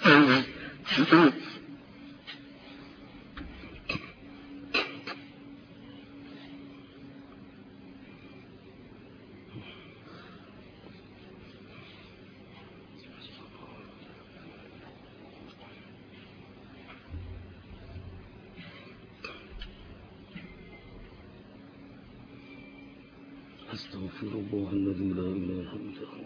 أستغفر الله الذي لا إله إلا هو.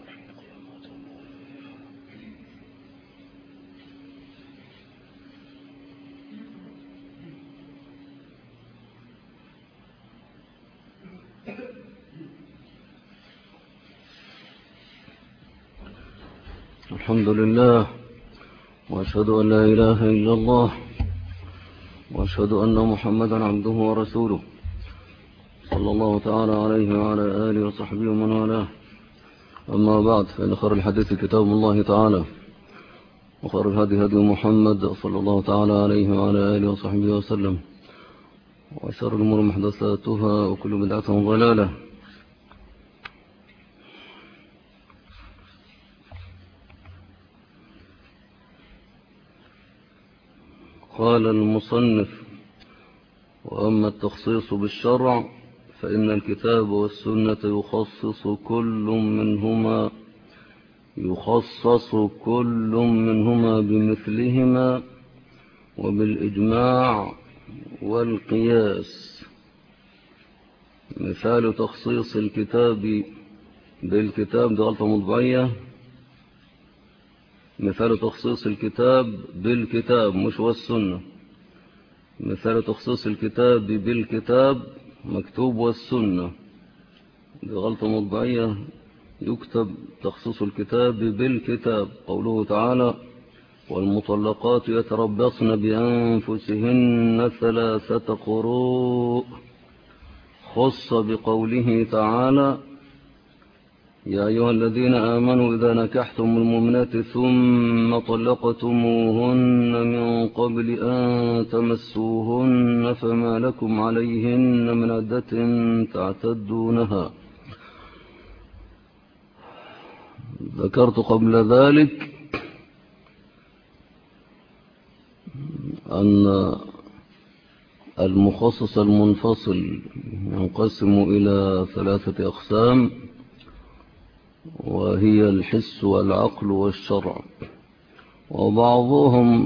الحمد لله، وأشهد أن لا إله إلا الله، وأشهد أن محمدا عبده ورسوله، صلى الله تعالى عليه وعلى آله وصحبه ومن والاه. أما بعد، فإن خير الحديث كتاب الله تعالى، وخير الهدي هدي محمد صلى الله تعالى عليه وعلى آله وصحبه وسلم، وشر الأمور محدثاتها، وكل بدعة ضلالة. قال المصنف: وأما التخصيص بالشرع فإن الكتاب والسنة يخصص كل منهما بمثلهما وبالإجماع والقياس. مثال تخصيص الكتاب بالكتاب، ده غلطة مطبعية. مثال تخصيص الكتاب بالكتاب مش والسنة. مثال تخصيص الكتاب بالكتاب مكتوب والسنة، دي غلطة مطبعية، يكتب تخصيص الكتاب بالكتاب. قوله تعالى: والمطلقات يتربصن بأنفسهن 3 قروء، خص بقوله تعالى: يا أيها الذين آمنوا إذا نكحتم المؤمنات ثم طلقتموهن من قبل أن تمسوهن فما لكم عليهن من عدة تعتدونها. ذكرت قبل ذلك أن المخصص المنفصل ينقسم إلى 3 أقسام، وهي الحس والعقل والشرع. وبعضهم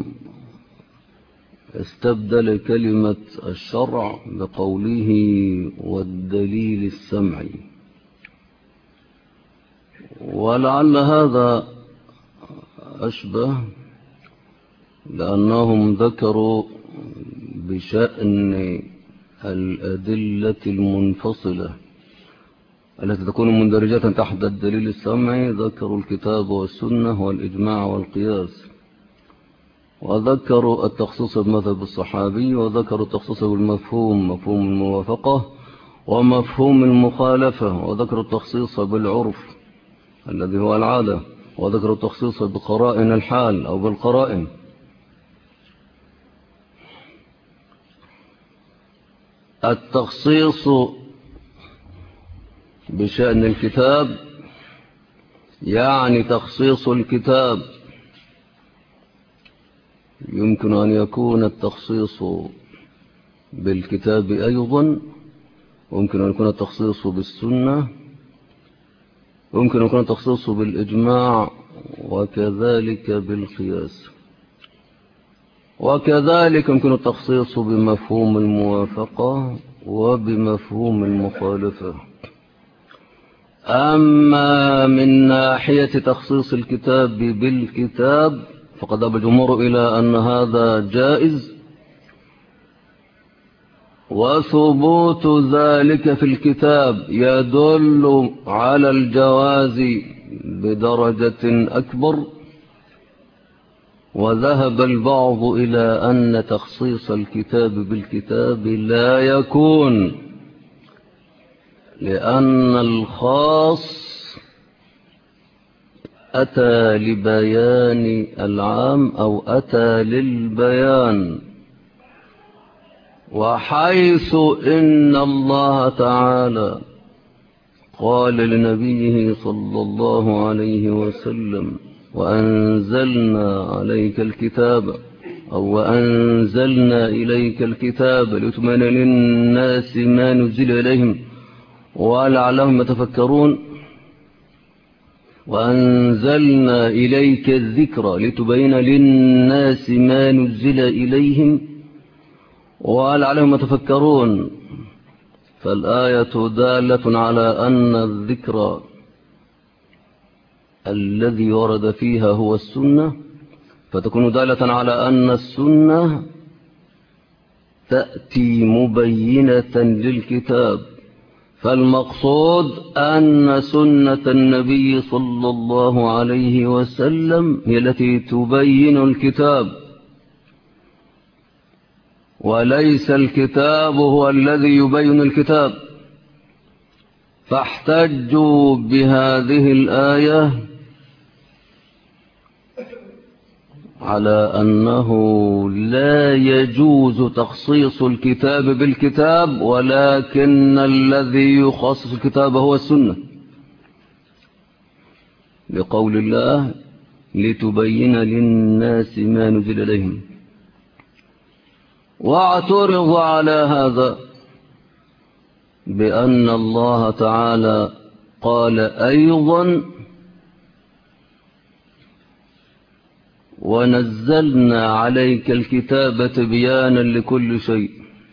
استبدل كلمة الشرع بقوله والدليل السمعي، ولعل هذا أشبه، لأنهم ذكروا بشأن الأدلة المنفصلة التي تكون مندرجة تحت الدليل السمعي، ذكروا الكتاب والسنة والإجماع والقياس، وذكروا التخصيص بمذهب الصحابي، وذكروا التخصيص بالمفهوم، مفهوم الموافقة ومفهوم المخالفة، وذكروا التخصيص بالعرف الذي هو العادة، وذكروا التخصيص بقرائن الحال أو بالقرائن. التخصيص بشأن الكتاب يعني تخصيص الكتاب. يمكن أن يكون التخصيص بالكتاب أيضا، ويمكن أن يكون التخصيص بالسنة، ويمكن أن يكون التخصيص بالإجماع، وكذلك بالقياس، وكذلك يمكن التخصيص بمفهوم الموافقة وبمفهوم المخالفة. أما من ناحية تخصيص الكتاب بالكتاب فقد ذهب الجمهور إلى أن هذا جائز، وثبوت ذلك في الكتاب يدل على الجواز بدرجة أكبر. وذهب البعض إلى أن تخصيص الكتاب بالكتاب لا يكون، لأن الخاص أتى لبيان العام أو أتى للبيان، وحيث إن الله تعالى قال لنبيه صلى الله عليه وسلم: وأنزلنا عليك الكتاب أو وأنزلنا إليك الكتاب لتبين للناس ما نزل إليهم ولعلهم يتفكرون. وأنزلنا إليك الذكر لتبين للناس ما نزل إليهم ولعلهم يتفكرون. فالآية دالة على أن الذكر الذي ورد فيها هو السنة، فتكون دالة على أن السنة تأتي مبينة للكتاب. فالمقصود أن سنة النبي صلى الله عليه وسلم هي التي تبين الكتاب، وليس الكتاب هو الذي يبين الكتاب. فاحتجوا بهذه الآية على أنه لا يجوز تخصيص الكتاب بالكتاب، ولكن الذي يخصص الكتاب هو السنة، لقول الله لتبين للناس ما نزل إليهم. واعترض على هذا بأن الله تعالى قال أيضا ونزلنا عليك الكتاب تبيانا لكل شيء،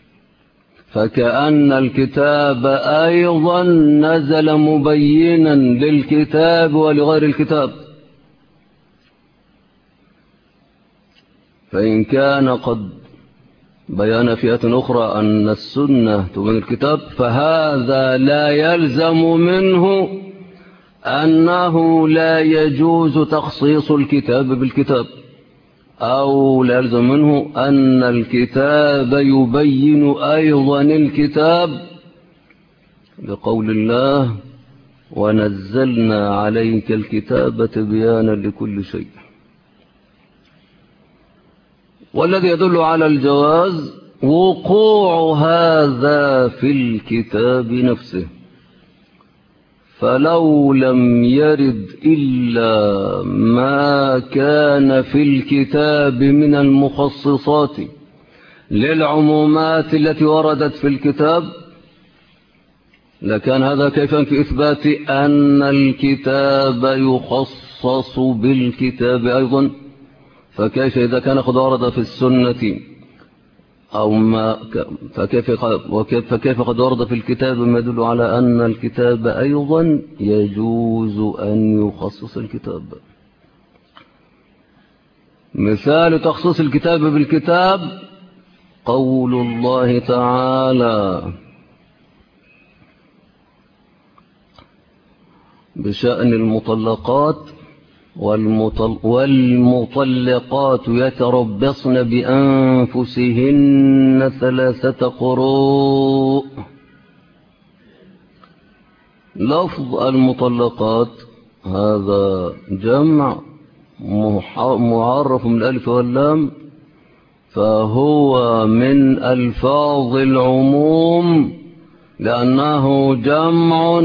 فكأن الكتاب أيضا نزل مبينا للكتاب ولغير الكتاب. فإن كان قد بيان فئة أخرى أن السنة تبين الكتاب، فهذا لا يلزم منه أنه لا يجوز تخصيص الكتاب بالكتاب، أو لا يلزم منه أن الكتاب يبين أيضا الكتاب، لقول الله ونزلنا عليك الكتاب تبيانا لكل شيء. والذي يدل على الجواز وقوع هذا في الكتاب نفسه، فلو لم يرد إلا ما كان في الكتاب من المخصصات للعمومات التي وردت في الكتاب لكان هذا كيفا في إثبات أن الكتاب يخصص بالكتاب أيضا. فكيف إذا كان قد ورد في السنة أو ما فكيف قد ورد في الكتاب ما يدل على أن الكتاب أيضا يجوز أن يخصص الكتاب. مثال تخصيص الكتاب بالكتاب قول الله تعالى بشأن المطلقات والمطلقات يتربصن بأنفسهن 3 قروء. لفظ المطلقات هذا جمع معرف من الألف واللام، فهو من ألفاظ العموم لأنه جمع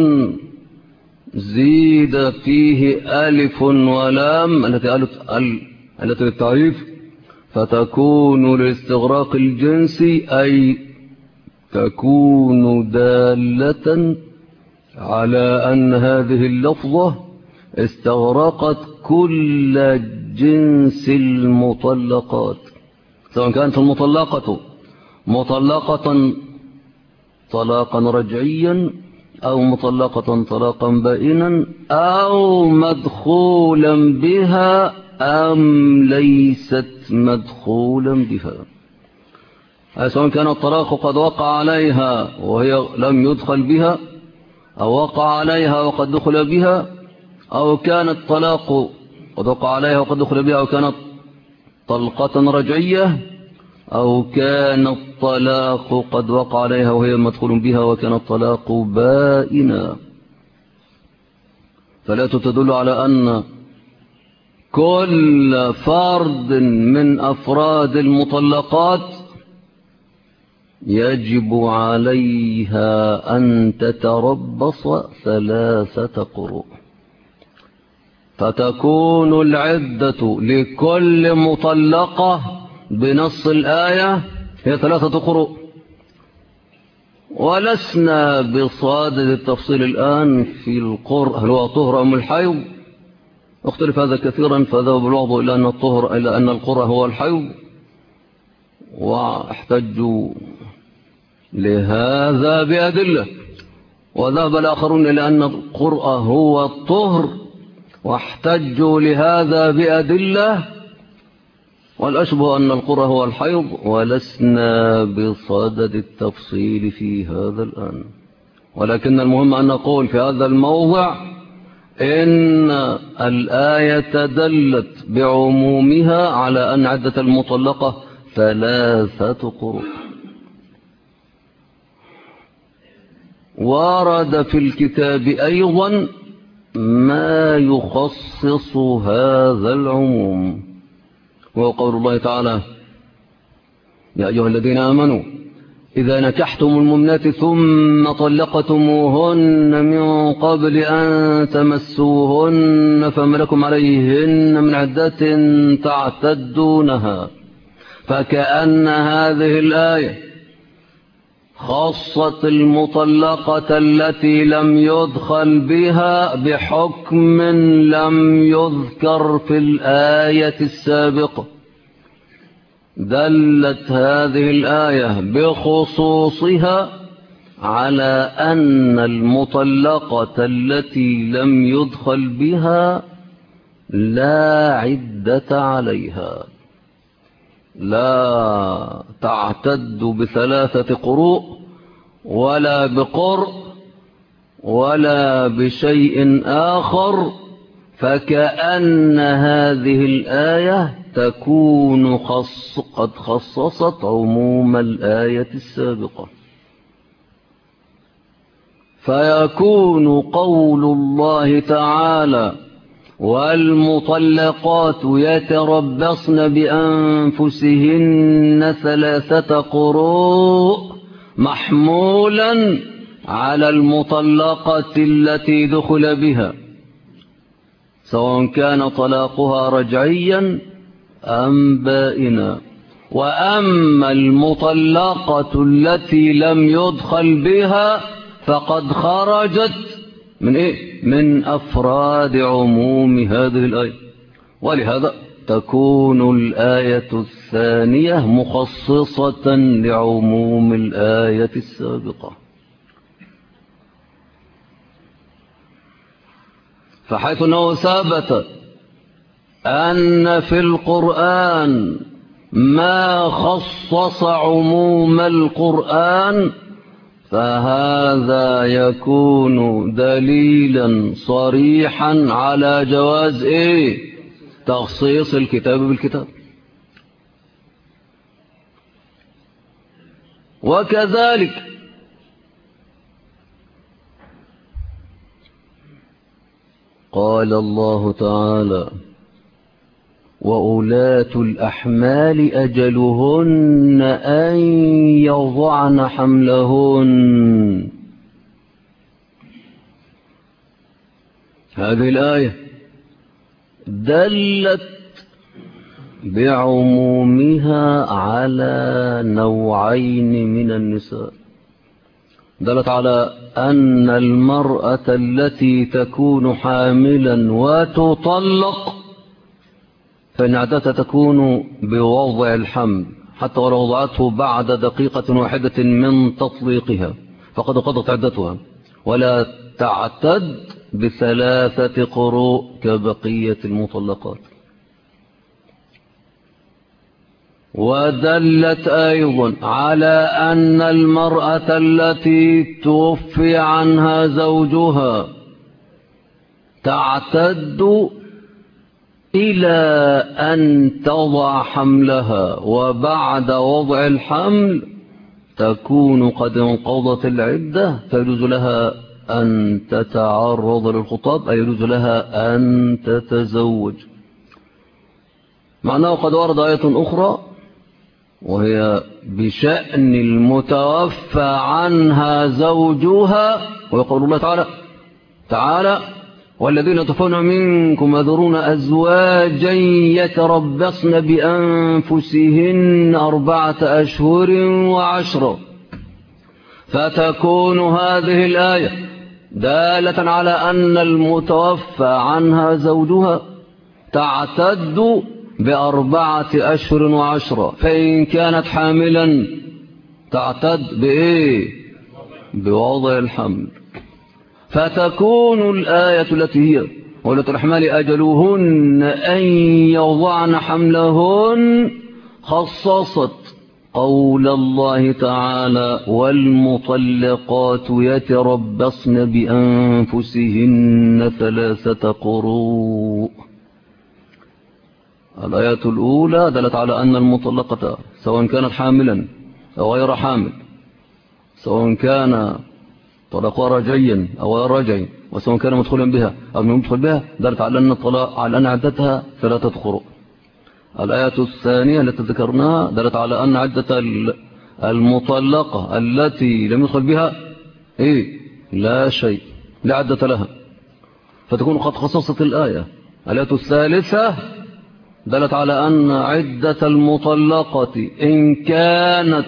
زيد فيه ألف ولام التي للتعريف، فتكون لاستغراق الجنس، أي تكون دالة على أن هذه اللفظة استغرقت كل جنس المطلقات، سواء كانت المطلقة مطلقة طلاقا رجعيا أو مطلقة طلاقا بائنا أو مدخولا بها أم ليست مدخولا بها، سواء كان الطلاق قد وقع عليها وهي لم يدخل بها، أو وقع عليها وقد دخل بها، أو كان الطلاق قد وقع عليها وقد دخل بها، أو كانت طلقة رجعية، أو كان الطلاق قد وقع عليها وهي مدخول بها وكان الطلاق بائنا. فلا تدل على أن كل فرد من أفراد المطلقات يجب عليها أن تتربص 3 قروء. فتكون العدة لكل مطلقة بنص الآية هي 3 قروء. ولسنا بصادد التفصيل الآن في القرء هل هو طهر أم الحيض، اختلف هذا كثيرا، فذهب البعض إلى أن القرء هو الحيض، واحتجوا لهذا بأدلة، وذهب الآخرون إلى أن القرء هو الطهر واحتجوا لهذا بأدلة، والأشبه أن القرء هو الحيض، ولسنا بصدد التفصيل في هذا الآن. ولكن المهم أن نقول في هذا الموضع إن الآية دلت بعمومها على أن عدة المطلقة 3 قروء. ورد في الكتاب أيضا ما يخصص هذا العموم، وقول الله تعالى: يا أيها الذين آمنوا إذا نكحتم المؤمنات ثم طلقتموهن من قبل أن تمسوهن فما لكم عليهن من عدة تعتدونها. فكأن هذه الآية خصت المطلقة التي لم يدخل بها بحكم لم يذكر في الآية السابقة. دلت هذه الآية بخصوصها على أن المطلقة التي لم يدخل بها لا عدة عليها، لا تعتد ب3 قروء ولا بقرء ولا بشيء آخر. فكأن هذه الآية تكون قد خصصت عموم الآية السابقة، فيكون قول الله تعالى: والمطلقات يتربصن بأنفسهن 3 قروء محمولا على المطلقة التي دخل بها، سواء كان طلاقها رجعيا أم بائنا. وأما المطلقة التي لم يدخل بها فقد خرجت من إيه؟ من أفراد عموم هذه الآية، ولهذا تكون الآية الثانية مخصصة لعموم الآية السابقة. فحيث أنه ثبت أن في القرآن ما خصص عموم القرآن، فهذا يكون دليلا صريحا على جواز تخصيص الكتاب بالكتاب. وكذلك قال الله تعالى: وأولاة الأحمال أجلهن أن يضعن حملهن. هذه الآية دلت بعمومها على نوعين من النساء. دلت على أن المرأة التي تكون حاملا وتطلق فإن عدتها تكون بوضع الحمل، حتى ولو وضعته بعد دقيقة واحدة من تطليقها فقد قضت عدتها، ولا تعتد ب3 قروء كبقية المطلقات. ودلت أيضا على أن المرأة التي توفي عنها زوجها تعتد إلى أن تضع حملها، وبعد وضع الحمل تكون قد انقضت العدة، فيجوز لها أن تتعرض للخطاب، أي يجوز لها أن تتزوج. معناه قد ورد آية أخرى وهي بشأن المتوفى عنها زوجها، ويقول الله تعالى: والذين تفون منكم يذرون أزواجا يتربصن بأنفسهن 4 أشهر و10 فتكون هذه الآية دالة على أن المتوفى عنها زوجها تعتد ب4 أشهر و10 فإن كانت حاملا تعتد بإيه؟ بوضع الحمل. فتكون الآية التي هي أولة الأحمال أجلهن أن يوضعن حملهن خصصت قول الله تعالى والمطلقات يتربصن بأنفسهن 3 قروء. الآية الأولى دلت على أن المطلقة سواء كانت حاملا أو غير حامل، سواء كان طلقها رجعيا أو غير رجعي، وسواء كان مدخلا بها أو لم يدخل بها، دلت على أن الطلاق على أن عدتها 3 قروء. الآية الثانية التي ذكرناها دلت على أن عدة المطلقة التي لم يدخل بها لا شيء، لا عدة لها، فتكون قد خصصت الآية. الآية الثالثة دلت على أن عدة المطلقة إن كانت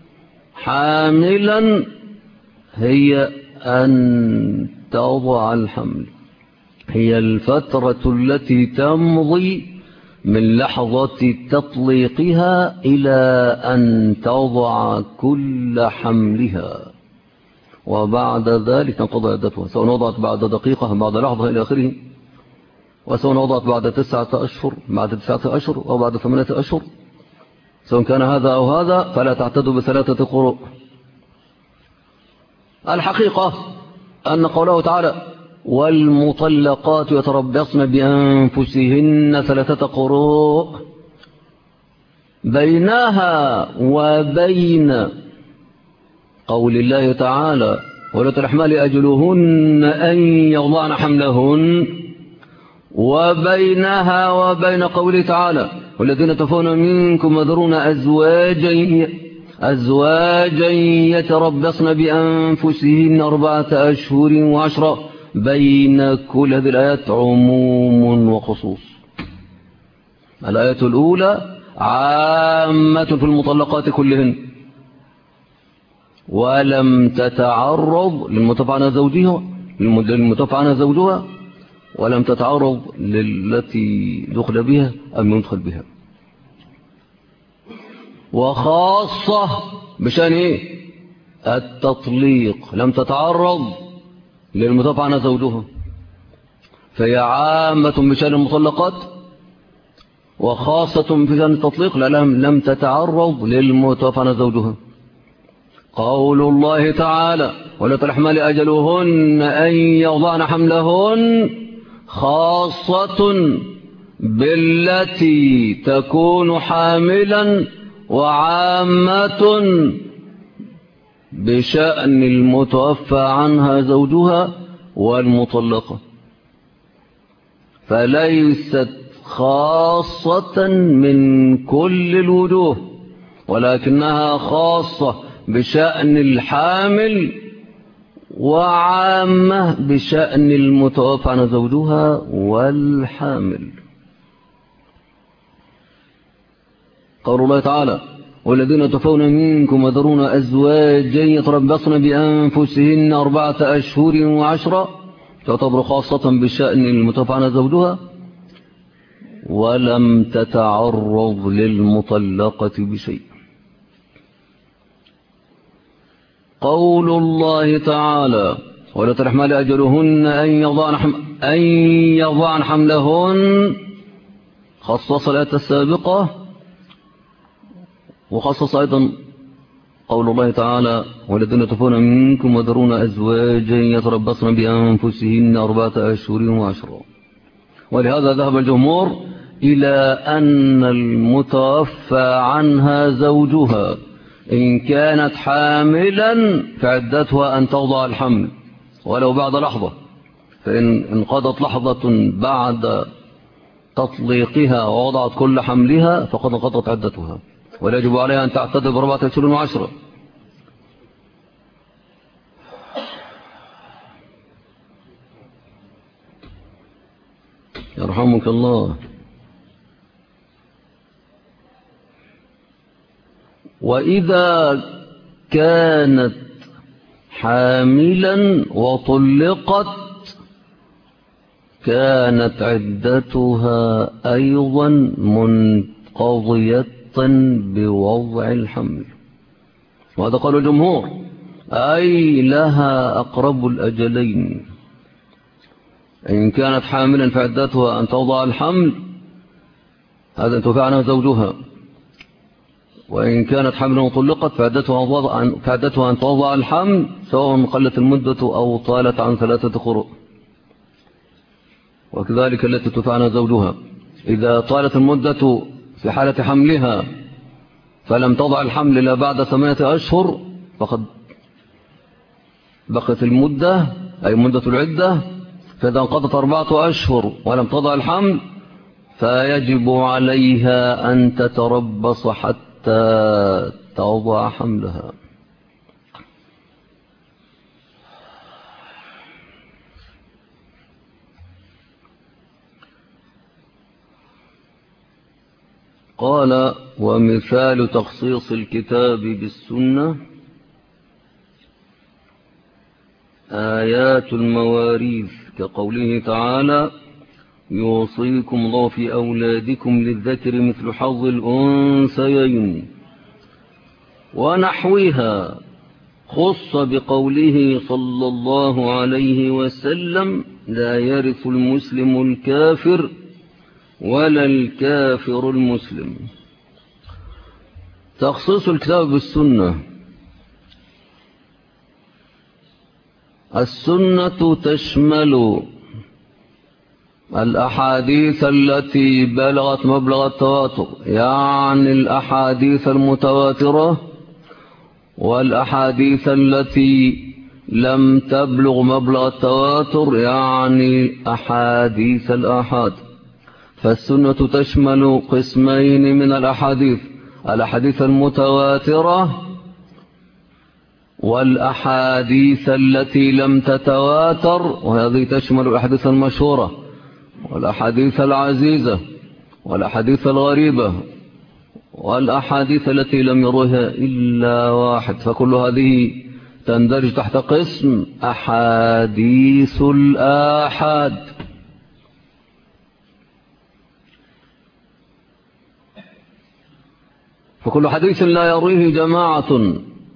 حاملا هي أن تضع الحمل، هي الفترة التي تمضي من لحظة تطليقها إلى أن تضع كل حملها، وبعد ذلك تنقضي عدتها، سواء وضعت بعد دقيقة بعد لحظة إلى آخره، وسواء وضعت بعد 9 أشهر بعد 9 أشهر أو بعد 8 أشهر، سواء كان هذا أو هذا فلا تعتد ب3 قروء. الحقيقة أن قوله تعالى والمطلقات يتربصن بأنفسهن 3 قروء بينها وبين قول الله تعالى وأولة الأحمال أجلهن أن يضعن حملهن، وبينها وبين قوله تعالى والذين تفون منكم يذرون أزواجا يتربصن بأنفسهن 4 أشهر و10 بين كل هذه الآيات عموم وخصوص. الآية الأولى عامة في المطلقات كلهن ولم تتعرض للمتوفى عنها زوجها ولم تتعرض للتي دخل بها أم يدخل بها، وخاصة بشأن التطليق لم تتعرض للمتوفى عنها زوجها، فهي عامة بشأن المطلقات وخاصة في شأن التطليق لم تتعرض للمتوفى عنها زوجها. قول الله تعالى وأولة الأحمال أجلهن أن يضعن حملهن خاصة بالتي تكون حاملا وعامة بشأن المتوفى عنها زوجها والمطلقة، فليست خاصة من كل الوجوه ولكنها خاصة بشأن الحامل وعامة بشأن المتوفى عنها زوجها والحامل. قول الله تعالى والذين تفون منكم يذرون أزواجا يتربصن بأنفسهن 4 أشهر و10 تعتبر خاصة بشأن المتوفى عنها زوجها ولم تتعرض للمطلقة بشيء. قول الله تعالى ولا الأحمال أجلهن أن يضعن حملهن خصص الآية السابقة، وخصص أيضا قول الله تعالى والذين يتوفون منكم ويذرون أزواجا يتربصن بأنفسهن 4 أشهر و10. ولهذا ذهب الجمهور إلى أن المتوفى عنها زوجها إن كانت حاملا فعدتها أن توضع الحمل ولو بعد لحظة، فإن انقضت لحظة بعد تطليقها ووضعت كل حملها فقد انقضت عدتها، ولا يجب عليها أن تعتد ب4 أشهر و10. يرحمك الله. وإذا كانت حاملا وطلقت كانت عدتها أيضا منقضية بوضع الحمل، وهذا قال الجمهور، أي لها أقرب الأجلين. إن كانت حاملا فعدتها أن توضع الحمل، هذا أن توفي عنها زوجها. وإن كانت حاملا وطلقت فعدتها أن توضع الحمل، سواء قلت المدة أو طالت عن 3 قروء. وكذلك التي توفي عنها زوجها إذا طالت المدة في حالة حملها فلم تضع الحمل إلا بعد 8 أشهر، فقد بقت المدة أي مدة العدة. فإذا انقضت 4 أشهر ولم تضع الحمل فيجب عليها أن تتربص حتى تضع حملها. قال: ومثال تخصيص الكتاب بالسنة آيات المواريث، كقوله تعالى: يوصيكم الله في أولادكم للذكر مثل حظ الأنثيين، ونحوها، خص بقوله صلى الله عليه وسلم: لا يرث المسلم الكافر ولا الكافر المسلم. تخصيص الكتاب بالسنة. السنة تشمل الأحاديث التي بلغت مبلغ التواتر، يعني الأحاديث المتواترة، والأحاديث التي لم تبلغ مبلغ التواتر، يعني أحاديث الآحاد. فالسنة تشمل قسمين من الأحاديث: الأحاديث المتواترة والأحاديث التي لم تتواتر، وهذه تشمل الأحاديث المشهورة والأحاديث العزيزة والأحاديث الغريبة والأحاديث التي لم يروها إلا واحد. فكل هذه تندرج تحت قسم أحاديث الآحاد. فكل حديث لا يرويه جماعة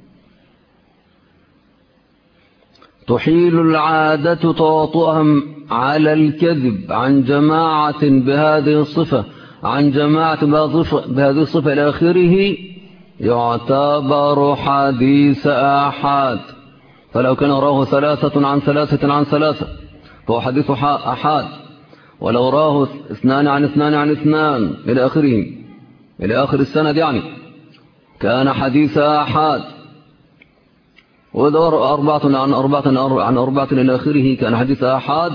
تحيل العادة تواطؤهم على الكذب عن جماعة بهذه الصفة عن جماعة بهذه الصفة إلى آخره، يعتبر حديث آحاد. فلو كان راه 3 عن 3 عن 3 فهو حديث آحاد، ولو راه 2 عن 2 عن 2 إلى آخره، إلى آخر السند، يعني كان حديث آحاد. وإذا 4 عن 4 إلى آخره كان حديث آحاد.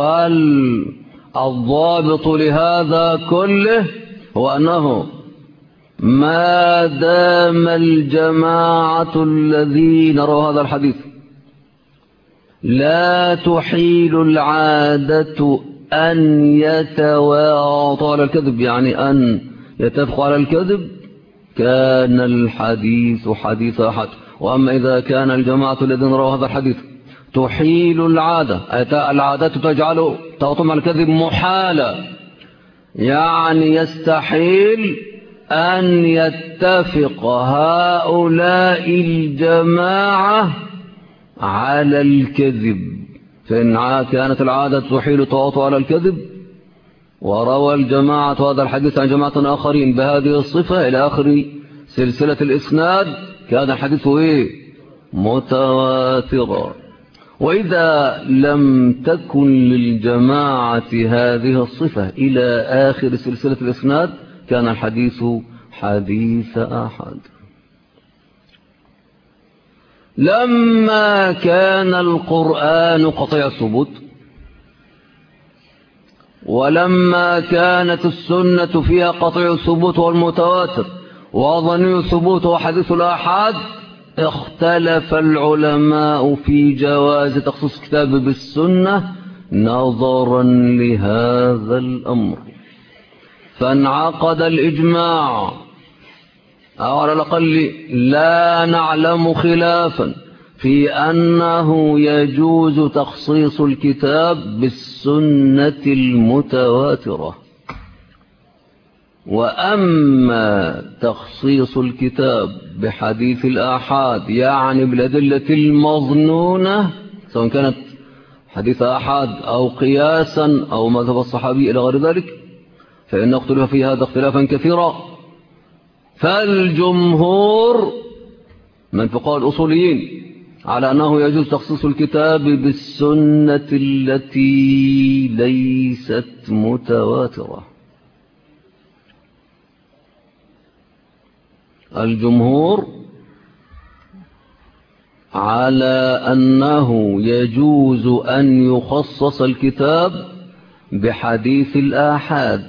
والضابط لهذا كله هو أنه ما دام الجماعة الذين رووا هذا الحديث لا تحيل العادة أن يتواطوا على الكذب، يعني أن يتفقوا على الكذب، كان الحديث حديث أحد. وأما إذا كان الجماعة الذين رووا هذا الحديث تحيل العادة، العادة تجعل تواطؤهم على الكذب محالة، يعني يستحيل أن يتفق هؤلاء الجماعة على الكذب. فإن كانت العادة تحيل تواطؤ على الكذب، وروى الجماعة هذا الحديث عن جماعة آخرين بهذه الصفة إلى آخر سلسلة الإسناد، كان الحديث متواترا. وإذا لم تكن للجماعة هذه الصفة إلى آخر سلسلة الإسناد كان الحديث حديث آحاد. لما كان القرآن قطيع الثبوت، ولما كانت السنة فيها قطيع الثبوت والمتواتر وظني الثبوت وحديث الآحاد، اختلف العلماء في جواز تخصيص كتاب بالسنة نظرا لهذا الأمر، فانعقد الإجماع، أو على الأقل لا نعلم خلافا في أنه يجوز تخصيص الكتاب بالسنة المتواترة. وأما تخصيص الكتاب بحديث الآحاد، يعني بالأدلة المظنونة، سواء كانت حديث آحاد أو قياسا أو مذهب الصحابي إلى غير ذلك، فإن اختلف في هذا اختلافا كثيرا. فالجمهور من فقهاء الأصوليين على أنه يجوز تخصيص الكتاب بالسنة التي ليست متواترة. الجمهور على أنه يجوز أن يخصص الكتاب بحديث الآحاد.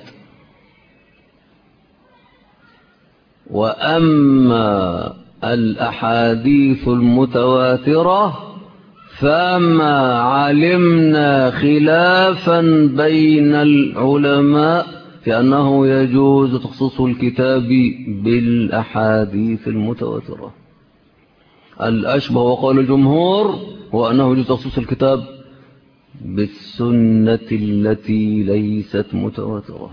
وأما الأحاديث المتواترة فما علمنا خلافا بين العلماء في أنه يجوز تخصيص الكتاب بالأحاديث المتواترة. الأشبه وقول الجمهور هو أنه يجوز تخصيص الكتاب بالسنة التي ليست متواترة.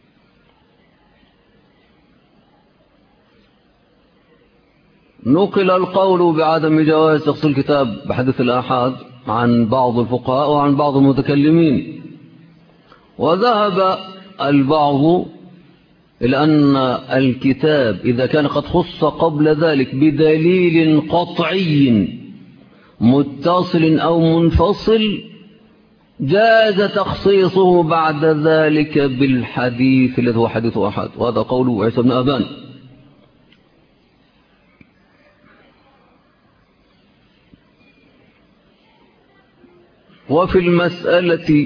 نقل القول بعدم جواز تخصيص الكتاب بحديث الآحاد عن بعض الفقهاء وعن بعض المتكلمين، وذهب البعض إلى أن الكتاب إذا كان قد خص قبل ذلك بدليل قطعي متصل أو منفصل جاز تخصيصه بعد ذلك بالحديث الذي هو حديث آحاد، وهذا قول عيسى بن أبان. وفي المسألة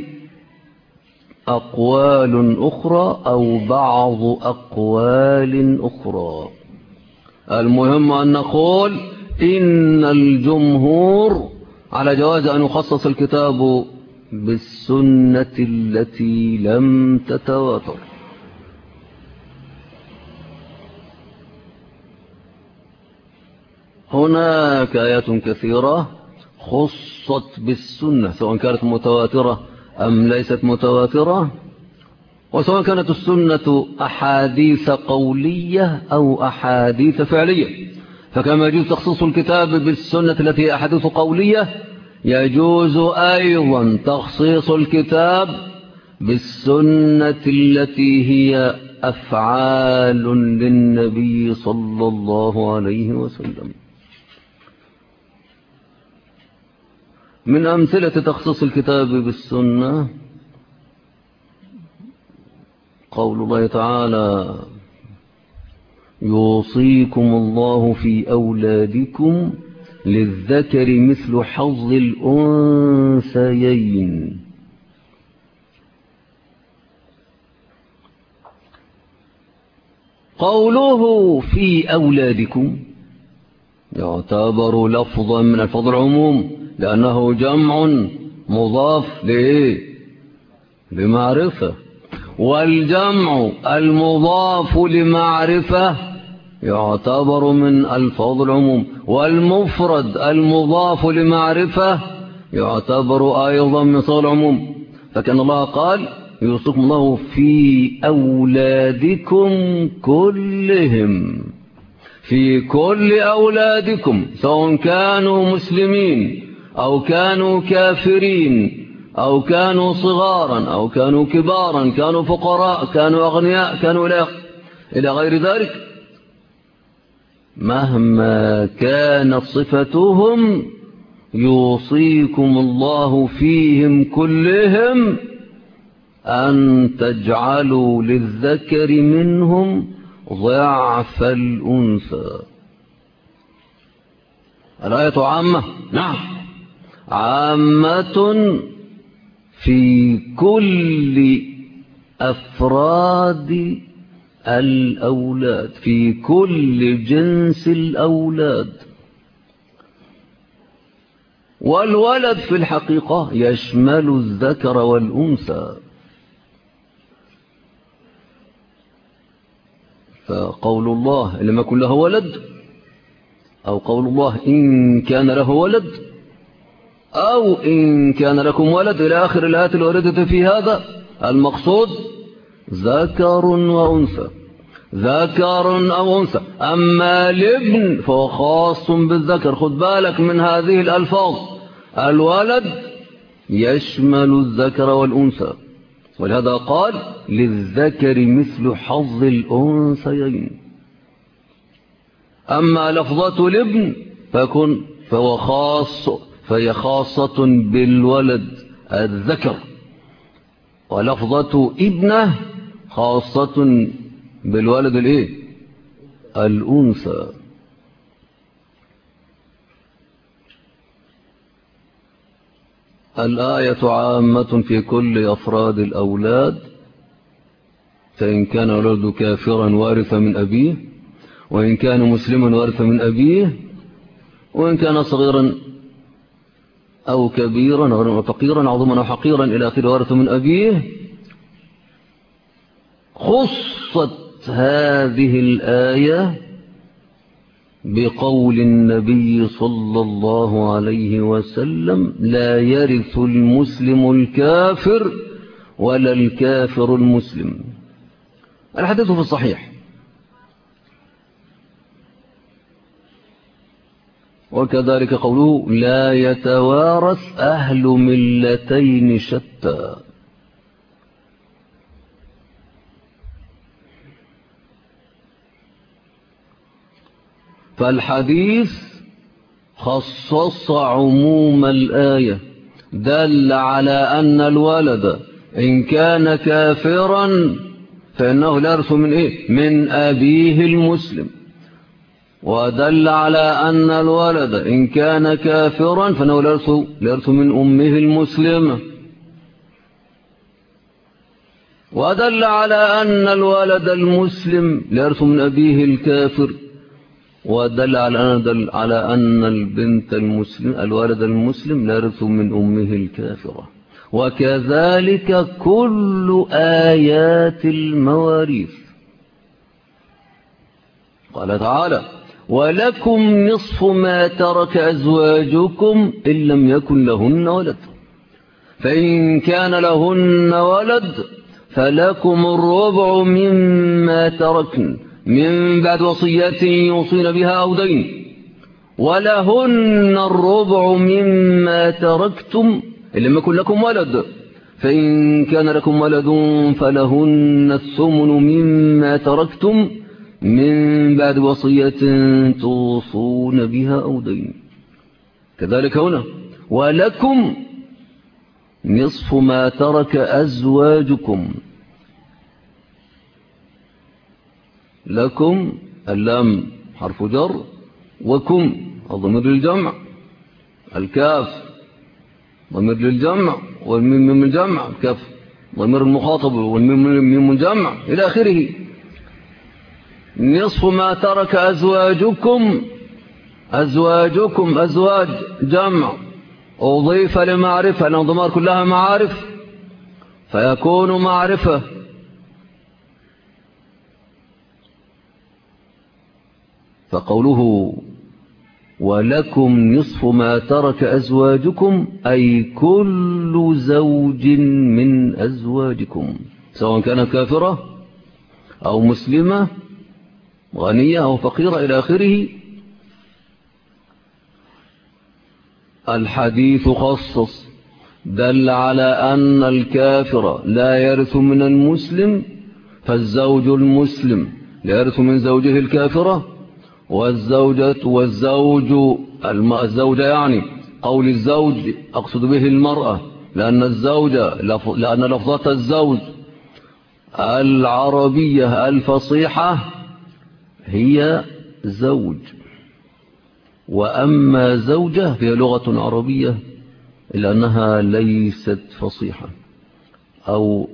أقوال أخرى أو بعض أقوال أخرى. المهم أن نقول إن الجمهور على جواز أن يخصص الكتاب بالسنة التي لم تتواتر. هناك آيات كثيرة خصت بالسنة سواء كانت متواترة أم ليست متواترة، وسواء كانت السنة أحاديث قولية أو أحاديث فعلية. فكما يجوز تخصيص الكتاب بالسنة التي هي أحاديث قولية، يجوز أيضا تخصيص الكتاب بالسنة التي هي أفعال للنبي صلى الله عليه وسلم. من أمثلة تخصيص الكتاب بالسنة قول الله تعالى: يوصيكم الله في أولادكم للذكر مثل حظ الأنثيين. قوله في أولادكم يعتبر لفظا من الفظ العموم، لأنه جمع مضاف لمعرفة، والجمع المضاف لمعرفة يعتبر من الفاظ العموم، والمفرد المضاف لمعرفة يعتبر أيضا من صيغ العموم. فكان الله قال: يوصيكم الله في أولادكم كلهم، في كل أولادكم، سواء كانوا مسلمين أو كانوا كافرين أو كانوا صغارا أو كانوا كبارا، كانوا فقراء كانوا أغنياء كانوا إلى غير ذلك، مهما كانت صفتهم يوصيكم الله فيهم كلهم أن تجعلوا للذكر منهم ضعف الأنثى. الآية عامة، نعم، عامة في كل أفراد الأولاد، في كل جنس الأولاد. والولد في الحقيقة يشمل الذكر والأنثى. فقول الله لم يكن له ولد، أو قول الله إن كان له ولد، أو إن كان لكم ولد إلى آخر الآيات الواردة في هذا، المقصود ذكر وأنثى، ذكر أو أنثى. أما الابن فهو خاص بالذكر. خد بالك من هذه الألفاظ، الولد يشمل الذكر والأنثى، ولهذا قال للذكر مثل حظ الأنثيين. أما لفظة الابن فهي خاصة بالولد الذكر، ولفظة ابنه خاصة بالولد الأنثى. الآية عامة في كل أفراد الأولاد، فإن كان الولد كافرا وارث من أبيه، وإن كان مسلما وارث من أبيه، وإن كان صغيرا أو كبيرا أو فقيرا عظما أو حقيرا إلى آخره وارث من أبيه. خصت هذه الآية بقول النبي صلى الله عليه وسلم لا يرث المسلم الكافر ولا الكافر المسلم. الحديث في الصحيح. وكذلك قوله لا يتوارث أهل ملتين شتى. فالحديث خصص عموم الآية، دل على أن الولد إن كان كافرا فإنه لا يرث من أبيه المسلم، ودل على أن الولد إن كان كافرا فإنه لا يرث من أمه المسلمة، ودل على أن الولد المسلم لا يرث من أبيه الكافر، ودل على أن البنت المسلم الولد المسلم لا يرث من أمه الكافرة. وكذلك كل آيات المواريث. قال تعالى ولكم نصف ما ترك أزواجكم إن لم يكن لهن ولد، فإن كان لهن ولد فلكم الربع مما تركن من بعد وصية يوصين بها أو دين، ولهن الربع مما تركتم إن لم يكن لكم ولد، فإن كان لكم ولد فلهن الثمن مما تركتم من بعد وصية توصون بها أو دين. كذلك هنا ولكم نصف ما ترك أزواجكم. لكم اللام حرف جر، وكم الضمير للجمع، الكاف ضمير للجمع، والميم من الجمع، الكاف ضمير المخاطب، والميم من الجمع إلى آخره. نصف ما ترك أزواجكم، أزواج جمع أضيف لمعرفة لأن الضمائر كلها معارف فيكون معرفة. فقوله ولكم نصف ما ترك أزواجكم أي كل زوج من أزواجكم، سواء كان كافرة أو مسلمة، غنية أو فقيرة إلى آخره. الحديث خصص دل على أن الكافر لا يرث من المسلم، فالزوج المسلم لا يرث من زوجه الكافرة، الزوجة يعني قول الزوج أقصد به المرأة، لأن لفظة الزوج العربية الفصيحة هي زوج، وأما زوجة هي لغة عربية إلا أنها ليست فصيحة، أو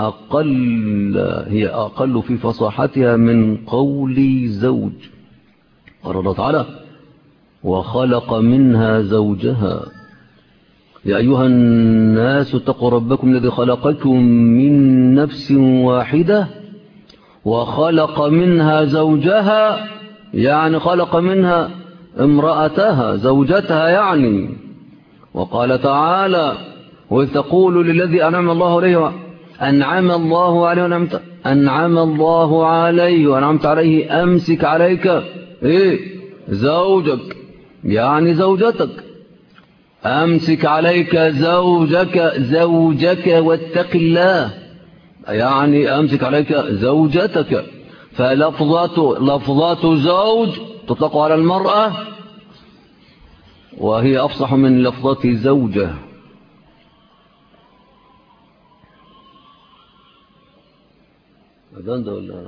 هي أقل في فصاحتها من قول زوج. قال الله تعالى وخلق منها زوجها يا أيها الناس اتقوا ربكم الذي خلقكم من نفس واحدة وخلق منها زوجها، يعني خلق منها امرأتها زوجتها يعني. وقال تعالى وإذ تقول للذي أنعم الله عليه وأنعمت عليه أمسك عليك زوجك، يعني زوجتك. أمسك عليك زوجك واتق الله، يعني أمسك عليك زوجتك. فلفظات زوج تطلق على المرأة، وهي أفصح من لفظات زوجة. أذان ده ولا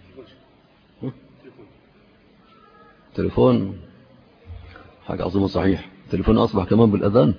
تليفون؟ حاجة عظيمة صحيح. التليفون أصبح كمان بالأذان،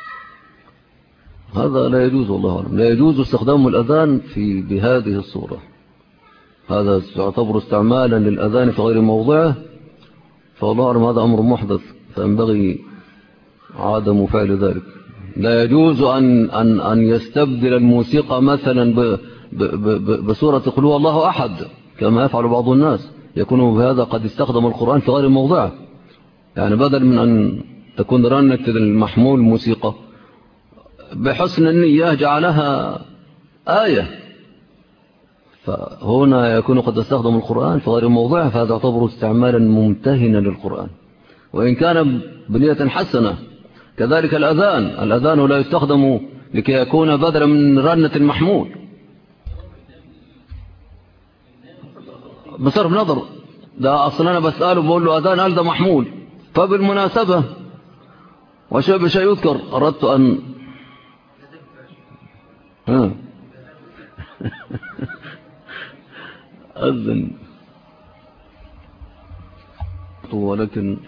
هذا لا يجوز والله أعلم. لا يجوز استخدام الأذان بهذه الصورة. هذا يعتبر استعمالا للأذان في غير موضعه، فالله أعلم هذا أمر محدث، فينبغي عدم فعل ذلك. لا يجوز أن يستبدل الموسيقى مثلا بسورة قل هو الله أحد كما يفعل بعض الناس، يكون بهذا قد استخدم القرآن في غير موضعه. يعني بدل من أن تكون رنة المحمول موسيقى، بحسن النية جعلها آية، فهنا يكون قد استخدم القرآن في غير موضعه، فهذا يعتبر استعمالا ممتهنا للقرآن وإن كان بنية حسنة. كذلك الأذان لا يستخدم لكي يكون بدلا من رنة المحمول بصرف نظر. ده أصلا أنا بسأله بقول له أذان، قال ده محمول. فبالمناسبة وشيء بشيء يذكر، أردت أن أذن، ولكن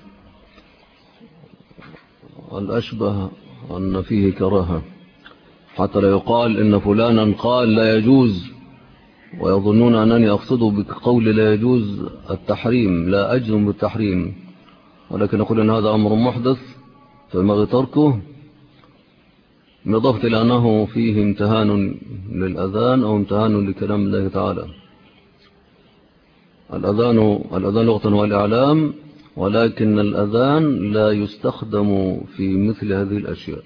الأشبه أن فيه كراهة، حتى لا يقال إن فلانا قال لا يجوز ويظنون أنني أقصد بقول لا يجوز التحريم. لا أجزم بالتحريم، ولكن أقول أن هذا أمر محدث فينبغي تركه، بالإضافة إلى أنه فيه امتهان للأذان أو امتهان لكلام الله تعالى. الأذان لغة هو الإعلام، ولكن الأذان لا يستخدم في مثل هذه الأشياء.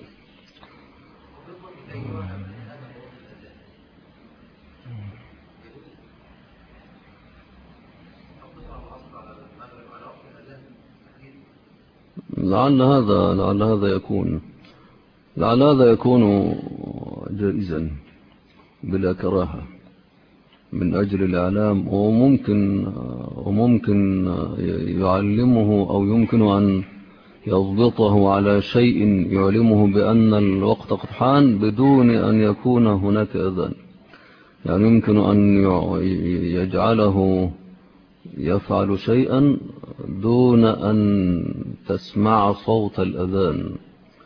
لعل هذا يكون جائزا بلا كراهة من أجل الإعلام، وممكن يعلمه أو يمكن أن يضبطه على شيء يعلمه بأن الوقت قد حان بدون أن يكون هناك أذان. يعني يمكن أن يجعله يفعل شيئا دون أن تسمع صوت الأذان،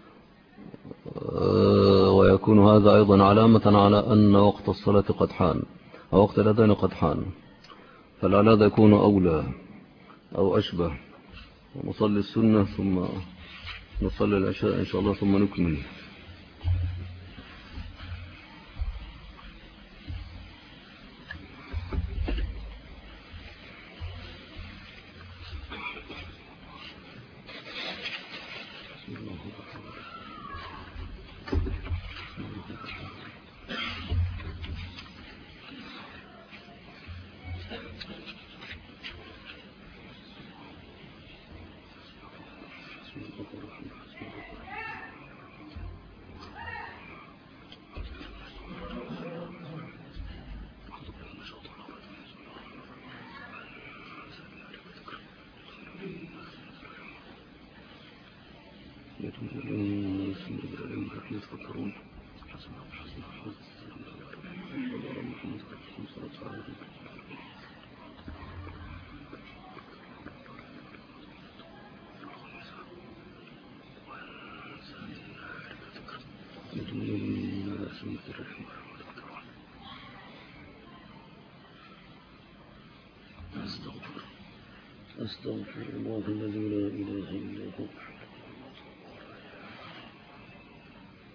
ويكون هذا أيضا علامة على أن وقت الصلاة قد حان أو وقت الأذان قد حان. فلعل هذا يكون أولى أو أشبه. ونصلي السنة ثم نصلي العشاء إن شاء الله ثم نكمل. أستغفر الله الذي لا إله إلا هو.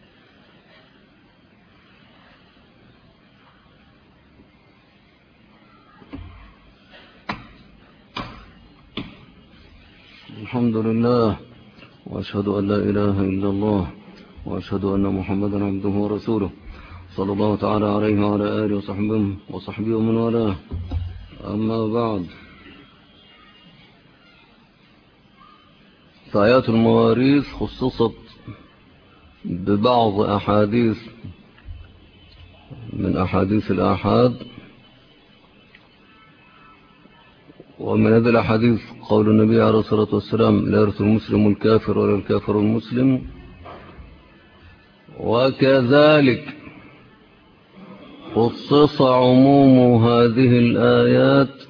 الحمد لله، وأشهد أن لا إله إلا الله، وأشهد أن محمدا عبده ورسوله، صلى الله تعالى عليه وعلى آله وصحبه ومن والاه. أما بعد، فآيات المواريث خصصت ببعض أحاديث من أحاديث الآحاد، ومن هذه الأحاديث قول النبي عليه الصلاة والسلام: لا يرث المسلم الكافر ولا الكافر المسلم. وكذلك خصص عموم هذه الآيات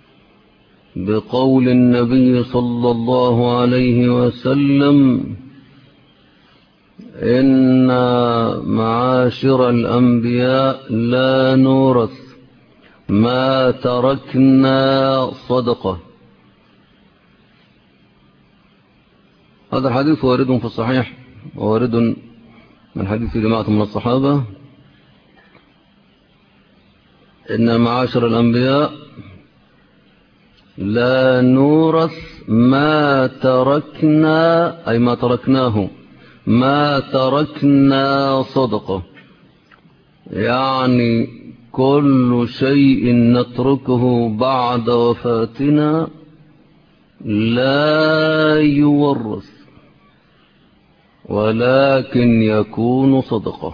بقول النبي صلى الله عليه وسلم: إن معاشر الأنبياء لا نورث ما تركنا صدقة. هذا الحديث وارد في الصحيح، ووارد من حديث جماعة من الصحابة: إن معاشر الأنبياء لا نورث ما تركنا، أي ما تركناه، ما تركنا صدقة، يعني كل شيء نتركه بعد وفاتنا لا يورث، ولكن يكون صدقة.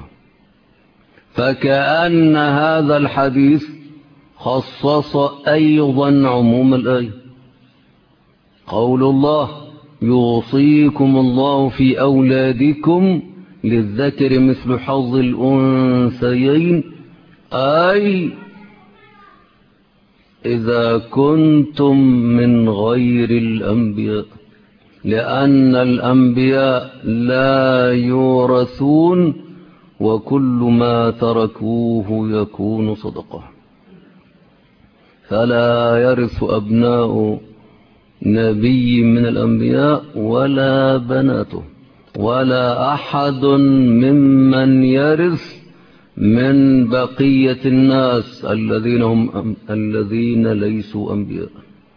فكأن هذا الحديث خصص أيضا عموم الآية. قول الله: يوصيكم الله في أولادكم للذكر مثل حظ الأنثيين، أي إذا كنتم من غير الأنبياء، لأن الأنبياء لا يورثون، وكل ما تركوه يكون صدقة. فلا يرث أبناء نبي من الأنبياء ولا بناته، ولا أحد ممن يرث من بقية الناس الذين ليسوا أنبياء.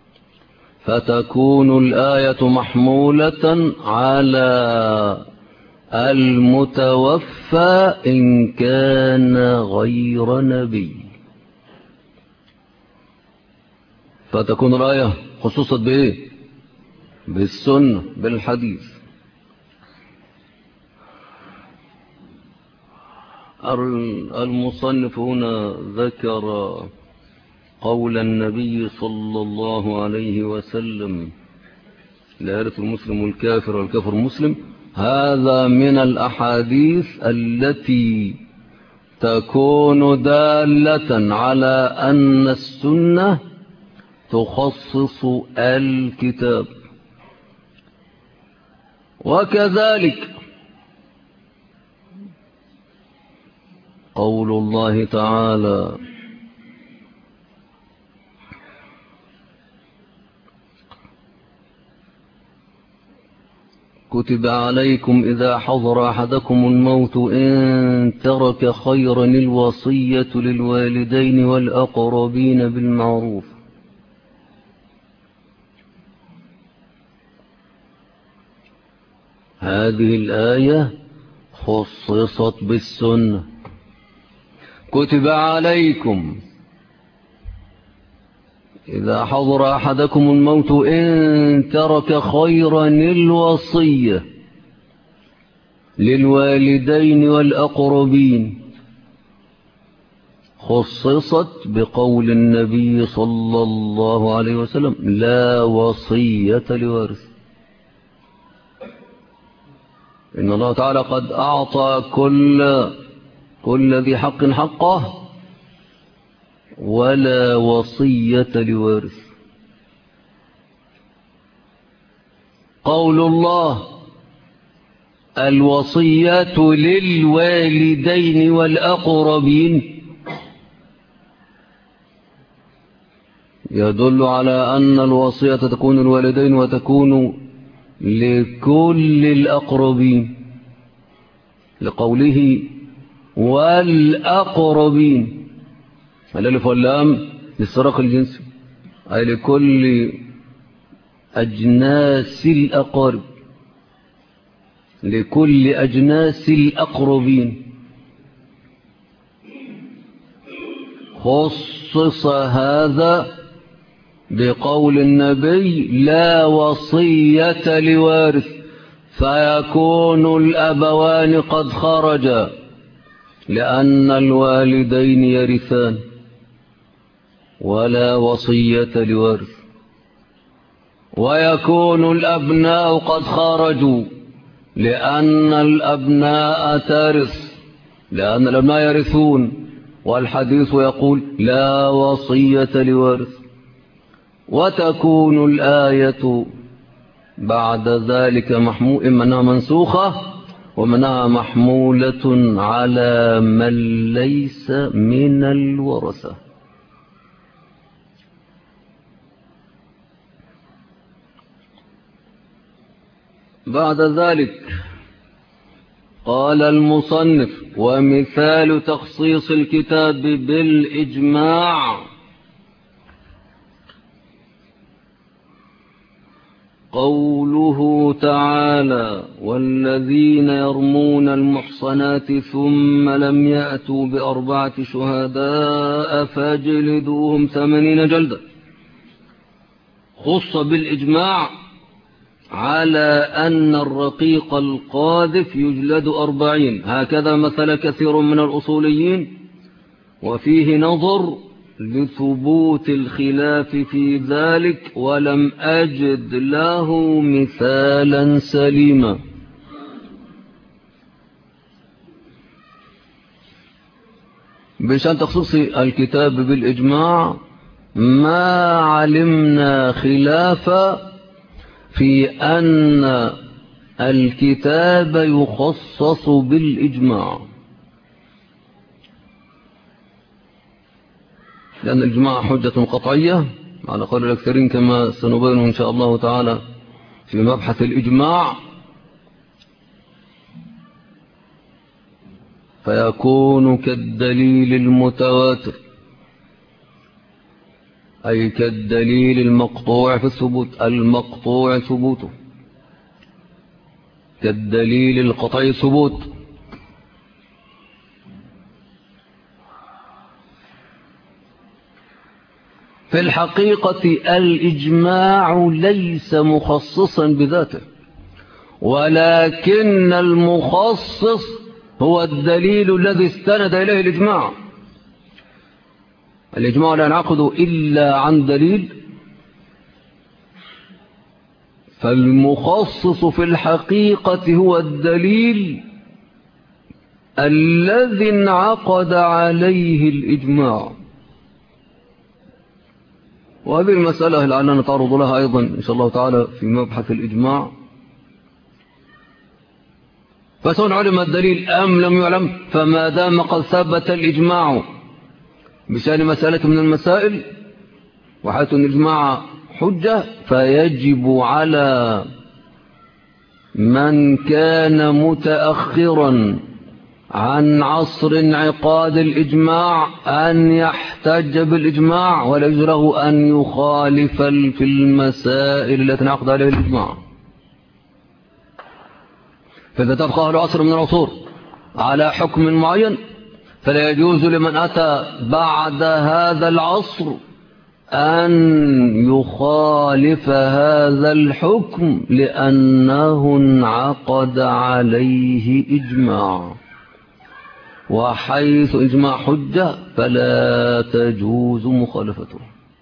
فتكون الآية محمولة على المتوفى إن كان غير نبي. فتكون الآية خصوصت بإيه؟ بالسنة، بالحديث. المصنف هنا ذكر قول النبي صلى الله عليه وسلم: لا يرث المسلم الكافر والكافر المسلم. هذا من الأحاديث التي تكون دالة على أن السنة تخصص الكتاب. وكذلك قول الله تعالى: كتب عليكم إذا حضر أحدكم الموت إن ترك خيرا الوصية للوالدين والأقربين بالمعروف. هذه الآية خصصت بالسنة. كتب عليكم إذا حضر أحدكم الموت إن ترك خيرا الوصية للوالدين والأقربين. خصصت بقول النبي صلى الله عليه وسلم: لا وصية لوارث. إن الله تعالى قد أعطى كل ذي حق حقه، ولا وصية لوارث. قول الله: الوصية للوالدين والأقربين، يدل على أن الوصية تكون الوالدين وتكون لكل الأقربين، لقوله: والأقربين. الألف واللام للصراخ الجنسي، أي لكل أجناس الأقارب، لكل أجناس الأقربين. خصص هذا بقول النبي لا وصية لوارث، فيكون الأبوان قد خرجا لأن الوالدين يرثان، ولا وصية لوارث. ويكون الأبناء قد خرجوا لأن الأبناء ترث، لأن الأبناء يرثون، والحديث يقول لا وصية لوارث. وتكون الآية بعد ذلك إما منسوخة ومنها محمولة على من ليس من الورثة. بعد ذلك قال المصنف: ومثال تخصيص الكتاب بالإجماع قوله تعالى: والذين يرمون المحصنات ثم لم يأتوا بأربعة شهداء فاجلدوهم 80 جلدة. خص بالإجماع على أن الرقيق القاذف يجلد 40، هكذا مثل كثير من الأصوليين، وفيه نظر لثبوت الخلاف في ذلك، ولم أجد له مثالا سليما. بشأن تخصيص الكتاب بالإجماع ما علمنا خلافا في أن الكتاب يخصص بالإجماع، لأن الإجماع حجة قطعية على قول الأكثرين كما سنبين إن شاء الله تعالى في مبحث الإجماع. فيكون كالدليل المتواتر، أي كالدليل المقطوع في الثبوت، المقطوع ثبوته، كالدليل القطعي ثبوت. في الحقيقة الإجماع ليس مخصصا بذاته، ولكن المخصص هو الدليل الذي استند إليه الإجماع. الإجماع لا ينعقد إلا عن دليل، فالمخصص في الحقيقة هو الدليل الذي انعقد عليه الإجماع. وهذه المسألة لعلنا نتعرض لها أيضا إن شاء الله تعالى في مبحث الإجماع. فسواء علم الدليل أم لم يعلم، فما دام قد ثبت الإجماع بشأن مسألة من المسائل، وحيث الإجماع حجة، فيجب على من كان متأخرا عن عصر انعقاد الإجماع أن يحتج بالإجماع، ولا يجوز له أن يخالف في المسائل التي انعقد عليها الإجماع. فإذا تبقى أهل عصر من العصور على حكم معين، فلا يجوز لمن أتى بعد هذا العصر أن يخالف هذا الحكم، لأنه انعقد عليه إجماع، وحيث إجماع حجة فلا تجوز مخالفته.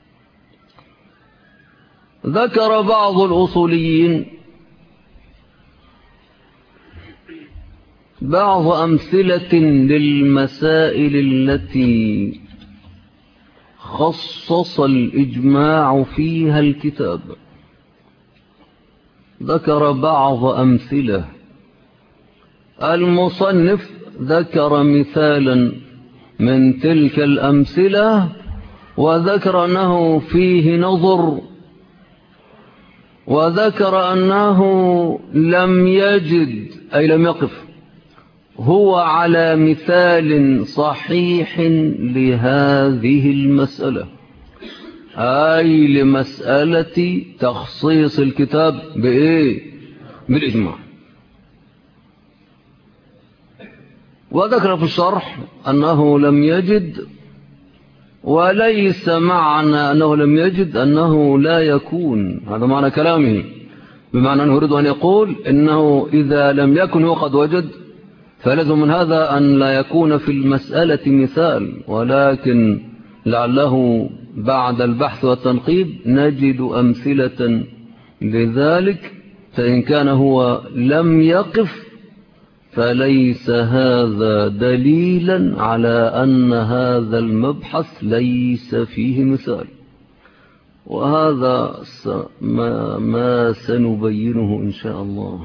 ذكر بعض الأصوليين بعض أمثلة للمسائل التي خصص الإجماع فيها الكتاب. ذكر بعض أمثلة. المصنف ذكر مثالا من تلك الأمثلة، وذكر أنه فيه نظر، وذكر أنه لم يجد أي لم يقف هو على مثال صحيح لهذه المسألة. أي لمسألة تخصيص الكتاب بإيه؟ بالإجماع. وذكر في الشرح أنه لم يجد، وليس معنى أنه لم يجد أنه لا يكون، هذا معنى كلامه، بمعنى أنه يريد أن يقول إنه إذا لم يكن هو قد وجد فلازم من هذا أن لا يكون في المسألة مثال، ولكن لعله بعد البحث والتنقيب نجد أمثلة لذلك، فإن كان هو لم يقف فليس هذا دليلا على أن هذا المبحث ليس فيه مثال. وهذا ما سنبينه إن شاء الله.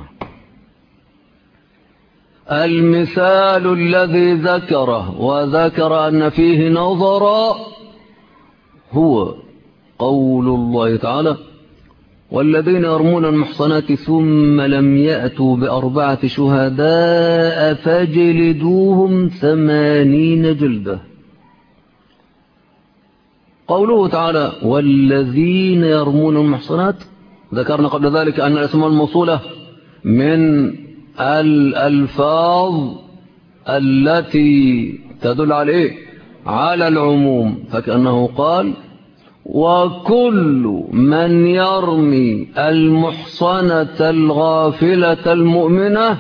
المثال الذي ذكره وذكر أن فيه نظرا هو قول الله تعالى: والذين يرمون المحصنات ثم لم يأتوا بأربعة شهداء فاجلدوهم 80 جلدة. قوله تعالى والذين يرمون المحصنات، ذكرنا قبل ذلك أن الأسماء الموصولة من الألفاظ التي تدل على العموم، فكأنه قال وكل من يرمي المحصنة الغافلة المؤمنة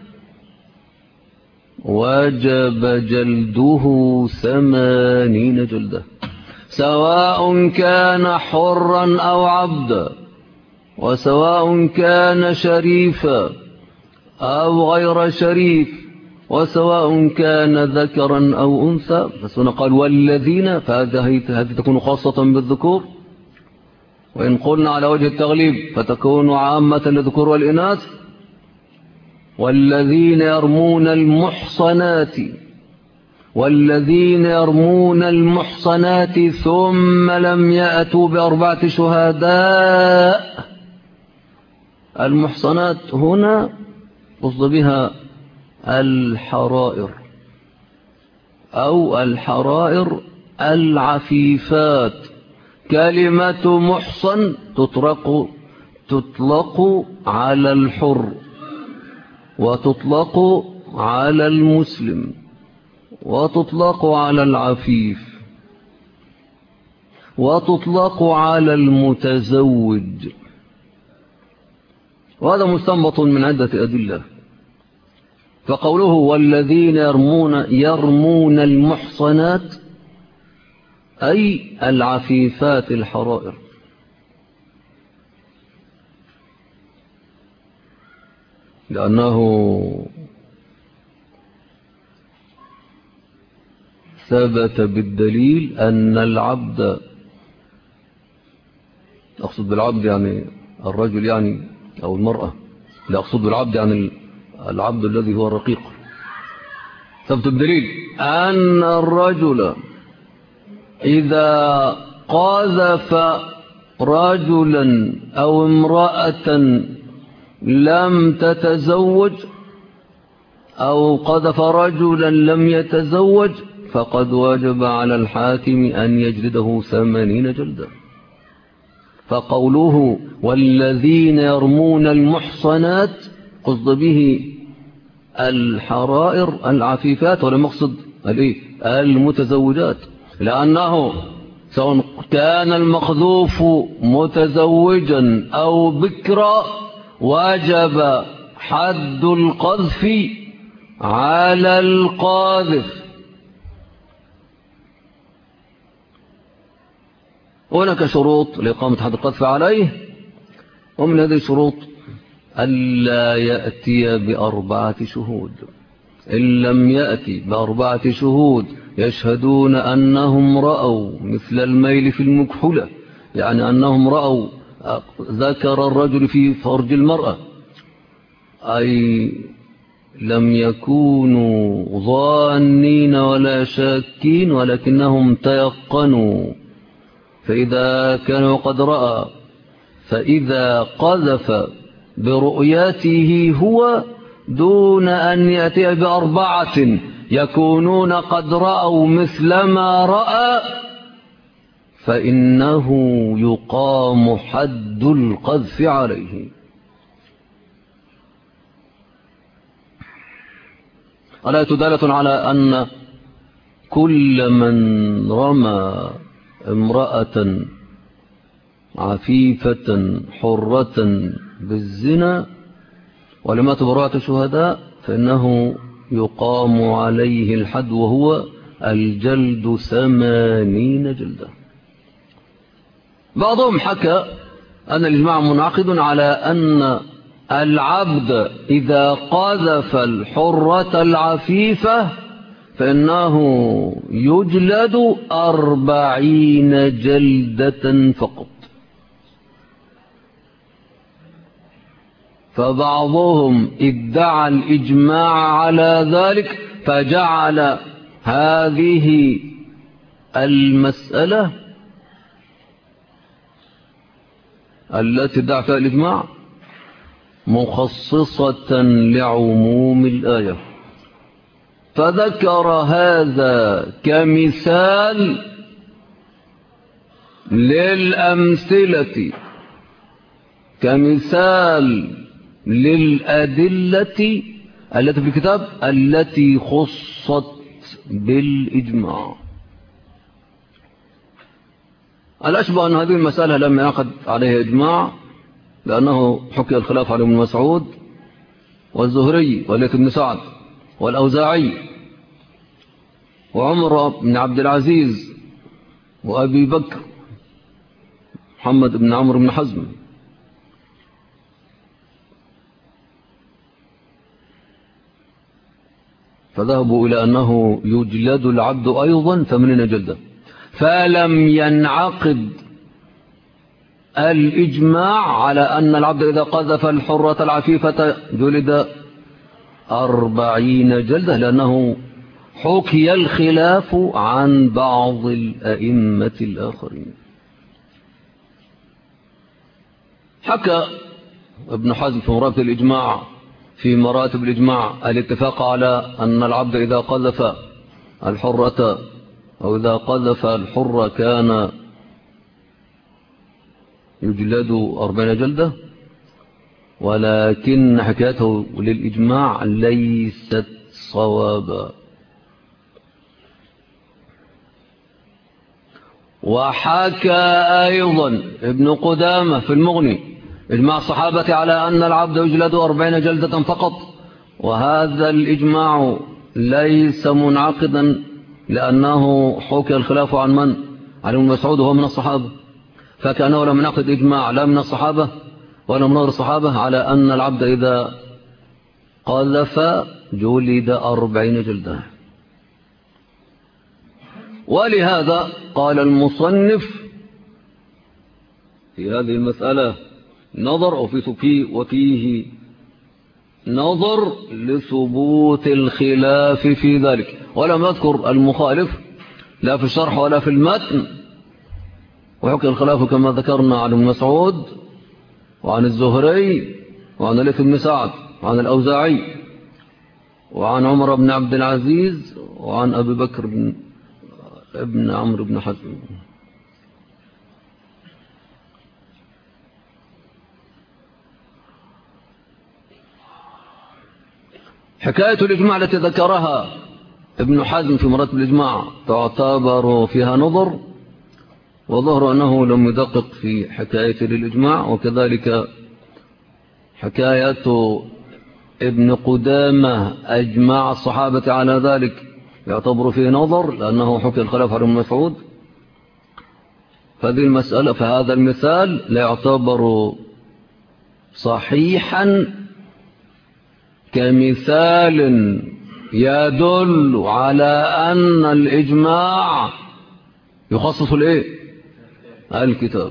وجب جلده 80 جلدة، سواء كان حرا أو عبدا، وسواء كان شريفا أو غير شريف، وسواء كان ذكرا أو أنثى. فسنا قال والذين، فهذه تكون خاصة بالذكور، وإن قلنا على وجه التغليب فتكون عامة للذكور والإناث. والذين يرمون المحصنات، والذين يرمون المحصنات ثم لم يأتوا بأربعة شهداء. المحصنات هنا قصد بها الحرائر أو الحرائر العفيفات. كلمة محصن تطلق على الحر، وتطلق على المسلم، وتطلق على العفيف، وتطلق على المتزوج، وهذا مستنبط من عدة أدلة. فقوله والذين يرمون المحصنات أي العفيفات الحرائر، لأنه ثبت بالدليل أن العبد، أقصد بالعبد يعني الرجل يعني أو المرأة، لا أقصد بالعبد يعني العبد الذي هو الرقيق، ثبت بالدليل أن الرجل إذا قذف رجلا أو امرأة لم تتزوج، أو قذف رجلا لم يتزوج، فقد وجب على الحاكم أن يجلده 80 جلدة. فقوله والذين يرمون المحصنات قصد به الحرائر العفيفات، ولم يقصد المتزوجات، لأنه سواء كان المقذوف متزوجا أو بكرا وجب حد القذف على القاذف. هناك شروط لإقامة حد القذف عليه، ومن هذه الشروط ألا يأتي بأربعة شهود. إن لم يأتي بأربعة شهود يشهدون أنهم رأوا مثل الميل في المكحلة، يعني أنهم رأوا ذكر الرجل في فرج المرأة، أي لم يكونوا ظانين ولا شاكين ولكنهم تيقنوا. فإذا كانوا قد رأى، فإذا قذف برؤيته هو دون أن يأتي بأربعة يكونون قد رأوا مثل ما رأى، فإنه يقام حد القذف عليه. الآية دالة على أن كل من رمى امرأة عفيفة حرة بالزنا ولمات براءة شهداء فإنه يقام عليه الحد، وهو الجلد 80 جلدة. بعضهم حكى أن الإجماع منعقد على أن العبد إذا قذف الحرة العفيفة فإنه يجلد 40 جلدة فقط. فبعضهم ادعى الإجماع على ذلك فجعل هذه المسألة التي ادعى فيها الإجماع مخصصة لعموم الآية، فذكر هذا كمثال للأمثلة، كمثال للأدلة التي في الكتاب التي خصت بالإجماع. الأشبه أن هذه المسألة لم يعقد عليها إجماع، لأنه حكي الخلاف على ابن مسعود والزهري والليث بن سعد والأوزاعي وعمر بن عبد العزيز وأبي بكر محمد بن عمرو بن حزم. فذهبوا إلى أنه يجلد العبد أيضا 80 جلدة، فلم ينعقد الإجماع على أن العبد إذا قذف الحرة العفيفة جلد 40 جلدة، لأنه حكي الخلاف عن بعض الأئمة الآخرين. حكى ابن حزم في مراتب الإجماع في مراتب الإجماع الاتفاق على أن العبد إذا قذف الحرة أو إذا قذف الحرة كان يجلد 40 جلدة، ولكن حكايته للإجماع ليست صوابا. وحكى أيضا ابن قدامة في المغني إجماع الصحابة على أن العبد يجلد 40 جلدة فقط، وهذا الإجماع ليس منعقدا لأنه حكى الخلاف عن من؟ عن ابن مسعود وهو من الصحابة، فكأنه لم ينعقد إجماع لا من الصحابة ولا من غير الصحابة على أن العبد إذا قذف جلد 40 جلدة. ولهذا قال المصنف في هذه المسألة نظر وفيه نظر لثبوت الخلاف في ذلك، ولم يذكر المخالف لا في الشرح ولا في المتن. وحكي الخلاف كما ذكرنا عن ابن مسعود وعن الزهري وعن الليث بن سعد وعن الأوزاعي وعن عمر بن عبد العزيز وعن أبي بكر ابن عمرو بن حزم. حكاية الإجماع التي ذكرها ابن حزم في مراتب الإجماع تعتبر فيها نظر، وظهر أنه لم يدقق في حكاية للإجماع، وكذلك حكاية ابن قدامة أجماع الصحابة على ذلك يعتبر فيه نظر لأنه حكي الخلاف على ابن مسعود. فهذه المسألة فهذا المثال لا يعتبر صحيحا كمثال يدل على أن الإجماع يخصص الكتاب.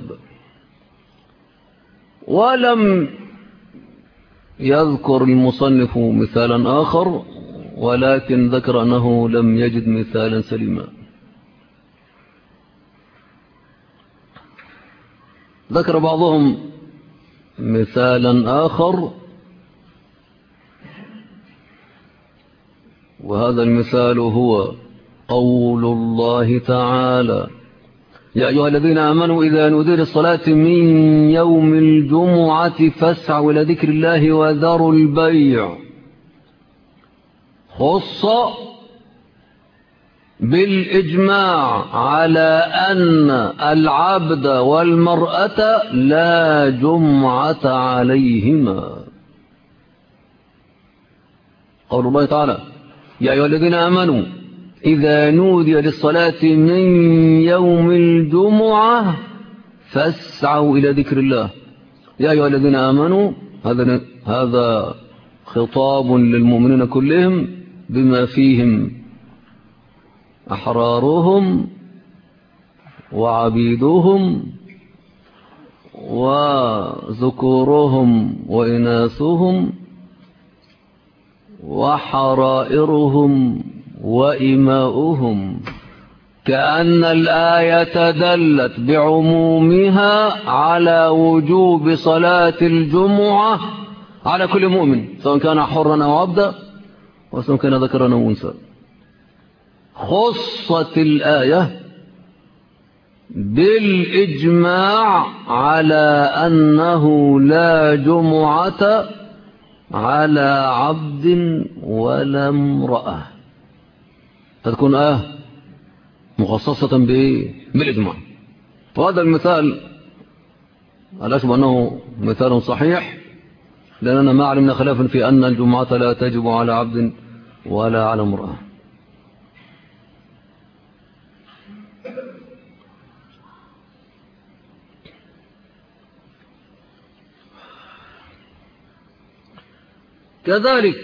ولم يذكر المصنف مثالا آخر، ولكن ذكر أنه لم يجد مثالا سليما. ذكر بعضهم مثالا آخر، وهذا المثال هو قول الله تعالى: يا أيها الذين آمنوا إذا نودي للصلاة من يوم الجمعة فاسعوا إلى ذكر الله وذروا البيع. خص بالإجماع على أن العبد والمرأة لا جمعة عليهما. قول الله تعالى يا أيها الذين آمنوا إذا نودي للصلاة من يوم الجمعة فاسعوا إلى ذكر الله. يا أيها الذين آمنوا هذا خطاب للمؤمنين كلهم بما فيهم أحرارهم وعبيدهم وذكورهم وإناثهم وحرائرهم وإماؤهم، كأن الآية دلت بعمومها على وجوب صلاة الجمعة على كل مؤمن سواء كان حرا أو عبدا وسواء كان ذكرا أو أنثى. خصت الآية بالإجماع على أنه لا جمعة على عبد ولا امرأة، فتكون مخصصة بالإجماع. وهذا المثال لا أشبه أنه مثال صحيح، لأننا ما علمنا خلافا في أن الجمعة لا تجب على عبد ولا على امرأة. كذلك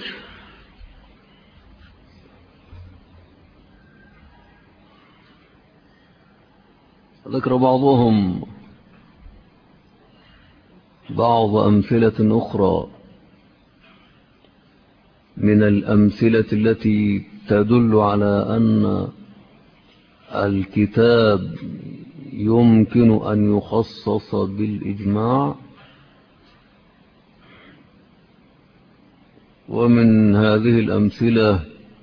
ذكر بعضهم بعض أمثلة أخرى من الأمثلة التي تدل على أن الكتاب يمكن أن يخصص بالإجماع. ومن هذه الأمثلة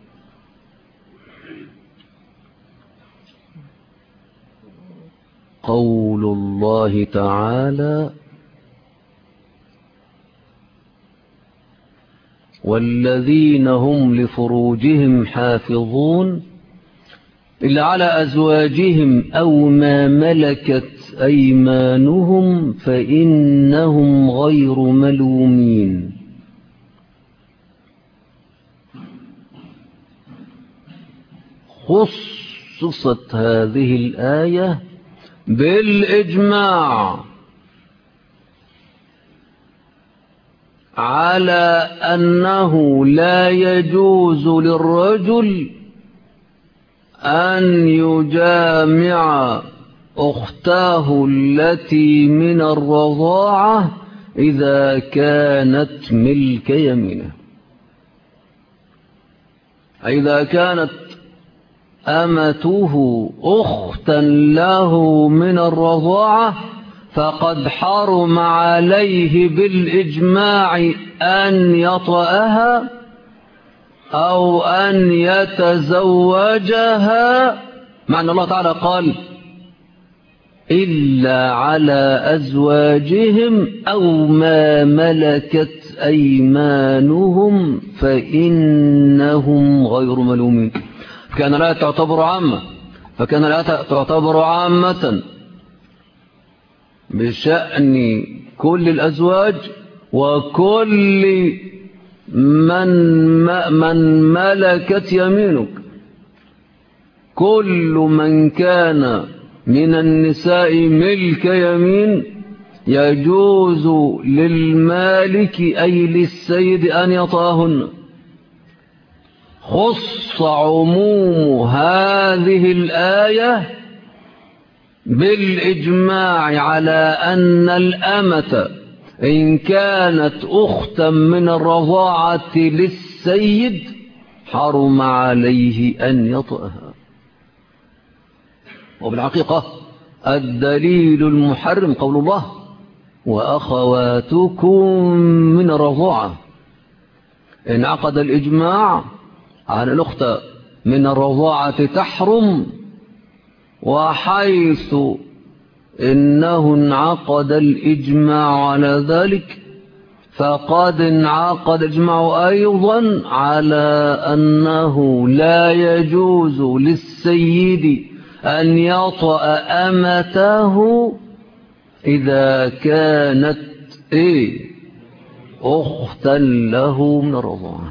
قول الله تعالى والذين هم لفروجهم حافظون إلا على أزواجهم أو ما ملكت أيمانهم فإنهم غير ملومين. خصصت هذه الآية بالإجماع على أنه لا يجوز للرجل أن يجامع أختاه التي من الرضاعة إذا كانت ملك يمينه، إذا كانت أمته أختا له من الرضاعة فقد حرم عليه بالإجماع أن يطأها أو أن يتزوجها، مع أن الله تعالى قال إلا على أزواجهم أو ما ملكت أيمانهم فإنهم غير ملومين. كان لا تعتبر عامة، فكان لا تعتبر عامة بشأن كل الأزواج وكل من ملكت يمينك. كل من كان من النساء ملك يمين يجوز للمالك أي للسيد أن يطاهن. خص عموم هذه الآية بالإجماع على أن الأمة إن كانت أختا من الرضاعة للسيد حرم عليه أن يطأها. وبالحقيقة الدليل المحرم قول الله وأخواتكم من الرضاعة. إن عقد الإجماع على الأخت من الرضاعة تحرم وحيث إنه انعقد الإجماع على ذلك فقد انعقد الإجماع أيضا على أنه لا يجوز للسيد أن يطأ أمته إذا كانت أختا له من الرضاعة.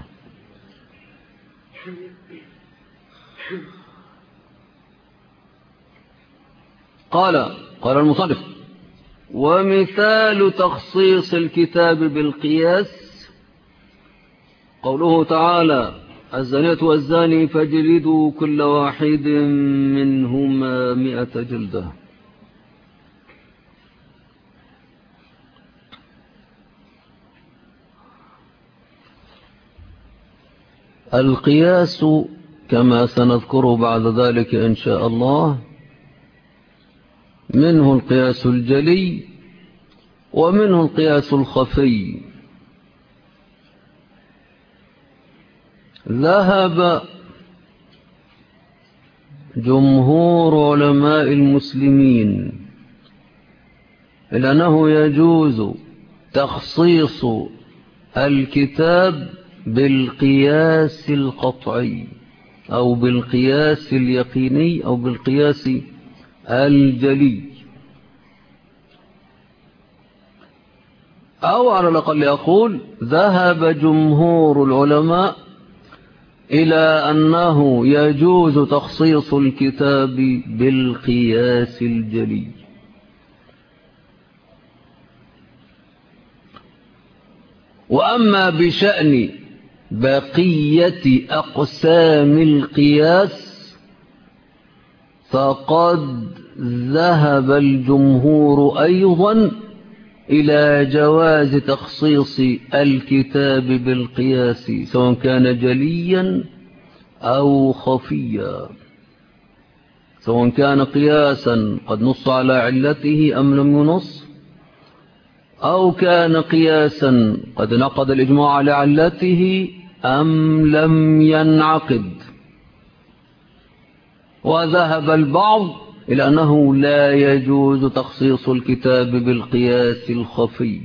قال المصنف: ومثال تخصيص الكتاب بالقياس قوله تعالى: الزانية والزاني فاجلدوا كل واحد منهما 100 جلدة. القياس كما سنذكره بعد ذلك إن شاء الله منه القياس الجلي ومنه القياس الخفي. ذهب جمهور علماء المسلمين إلى أنه يجوز تخصيص الكتاب بالقياس القطعي أو بالقياس اليقيني أو بالقياس الجلي، أو على الأقل أقول ذهب جمهور العلماء إلى أنه يجوز تخصيص الكتاب بالقياس الجلي. وأما بشأن بقية أقسام القياس فقد ذهب الجمهور أيضا إلى جواز تخصيص الكتاب بالقياس سواء كان جليا أو خفيا، سواء كان قياسا قد نص على علته أم لم ينص، أو كان قياسا قد نقض الإجماع على علته أم لم ينعقد. وذهب البعض إلى أنه لا يجوز تخصيص الكتاب بالقياس الخفي،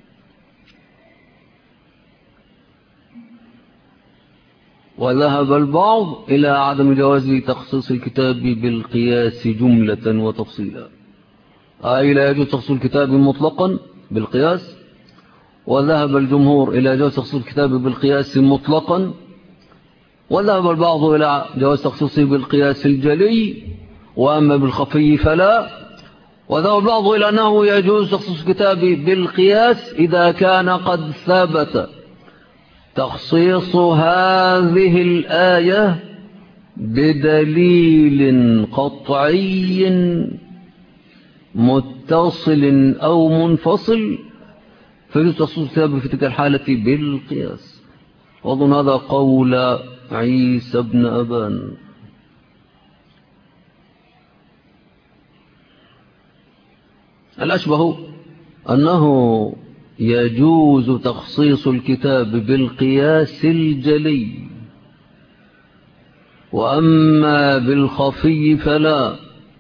وذهب البعض إلى عدم جواز تخصيص الكتاب بالقياس جملة وتفصيلا، أي لا يجوز تخصيص الكتاب مطلقا بالقياس. وذهب الجمهور إلى جواز تخصيص الكتاب بالقياس مطلقا، وذهب البعض إلى جواز تخصيصه بالقياس الجلي، وأما بالخفي فلا. وذهب البعض إلى أنه يجوز تخصيص الكتاب بالقياس إذا كان قد ثبت تخصيص هذه الآية بدليل قطعي متصل أو منفصل، فيجوز تخصيص الكتاب في تلك الحالة بالقياس. وأظن هذا قول عيسى بن أبان. الأشبه أنه يجوز تخصيص الكتاب بالقياس الجلي، وأما بالخفي فلا.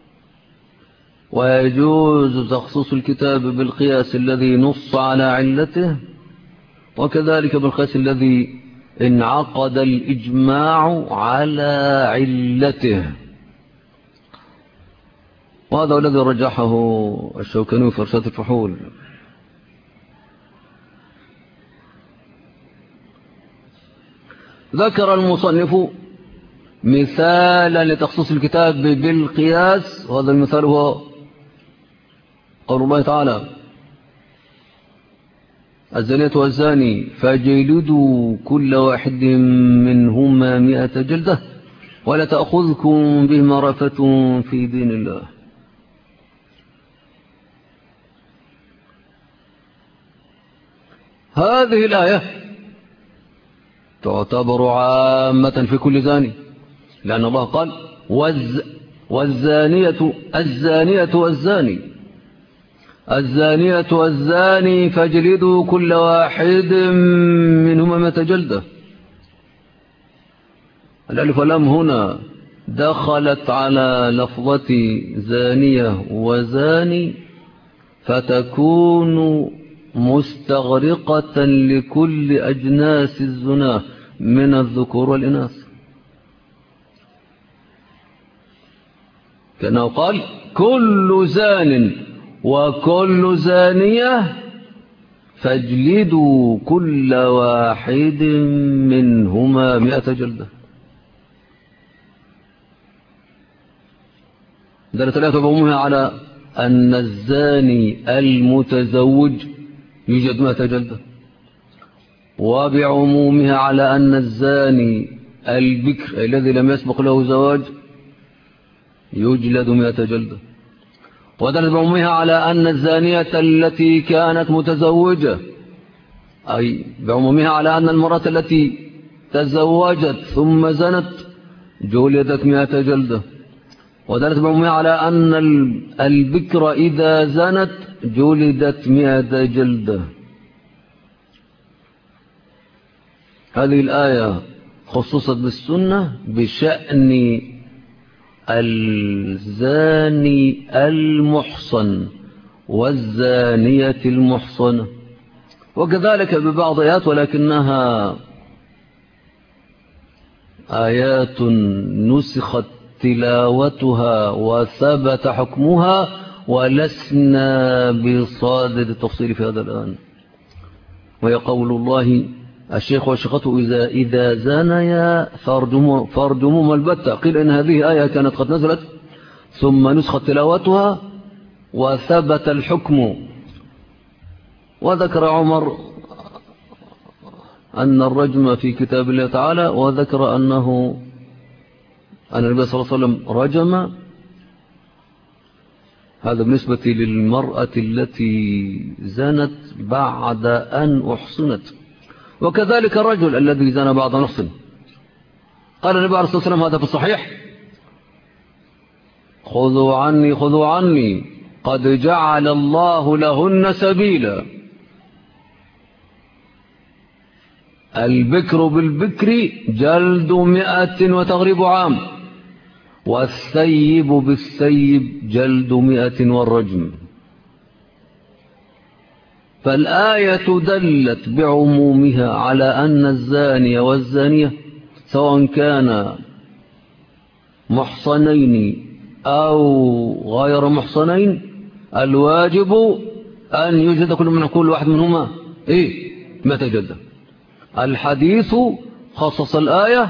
ويجوز تخصيص الكتاب بالقياس الذي نص على علته، وكذلك بالقياس الذي انعقد الإجماع على علته. وهذا الذي رجحه الشوكاني في إرشاد الفحول. ذكر المصنف مثالا لتخصيص الكتاب بالقياس، وهذا المثال هو قول الله تعالى: الزانية والزاني فاجلدوا كل واحد منهما 100 جلدة ولا تأخذكم بهما رأفة في دين الله. هذه الآية تعتبر عامة في كل زاني، لأن الله قال: الزانية والزاني فاجلدوا كل واحد منهما 100 جلدة. الألف واللام هنا دخلت على لفظة زانية وزاني فتكون مستغرقة لكل أجناس الزنا من الذكور والإناث، كأنه قال كل زان وكل زانية فاجلدوا كل واحد منهما 100 جلدة. دلت الآية بعمومها على أن الزاني المتزوج يوجد 100 جلدة، وبعمومها على أن الزاني البكر الذي لم يسبق له زواج يجلد 100 جلدة. ودلت بعمومها على أن الزانية التي كانت متزوجة، أي بعمومها على أن المرأة التي تزوجت ثم زنت جلدت 100 جلدة. ودلت بعمومها على أن البكر إذا زنت جلدت 100 جلدة. هذه الآية خصصت بالسنة بشأن الزاني المحصن والزانية المحصنة، وكذلك ببعض آيات ولكنها آيات نسخت تلاوتها وثبت حكمها ولسنا بصادد التفصيل في هذا الآن. وهي قول الله الشيخ والشيخة إذا زانيا فارجموهما البتة. قيل إن هذه آية كانت قد نزلت ثم نسخت تلاوتها وثبت الحكم. وذكر عمر أن الرجم في كتاب الله تعالى، وذكر أن النبي صلى الله عليه وسلم رجم. هذا بالنسبة للمرأة التي زنت بعد أن أحصنت. وكذلك الرجل الذي زنى بعد أن أحصن. قال النبي عليه الصلاة والسلام هذا في الصحيح: خذوا عني خذوا عني قد جعل الله لهن سبيلا. البكر بالبكر جلد 100 وتغريب عام، والثيب بالثيب جلد 100 والرجم. فالآية دلت بعمومها على أن الزاني والزانية سواء كان محصنين أو غير محصنين الواجب أن يوجد كل واحد منهما 100 جلدة. الحديث خصص الآية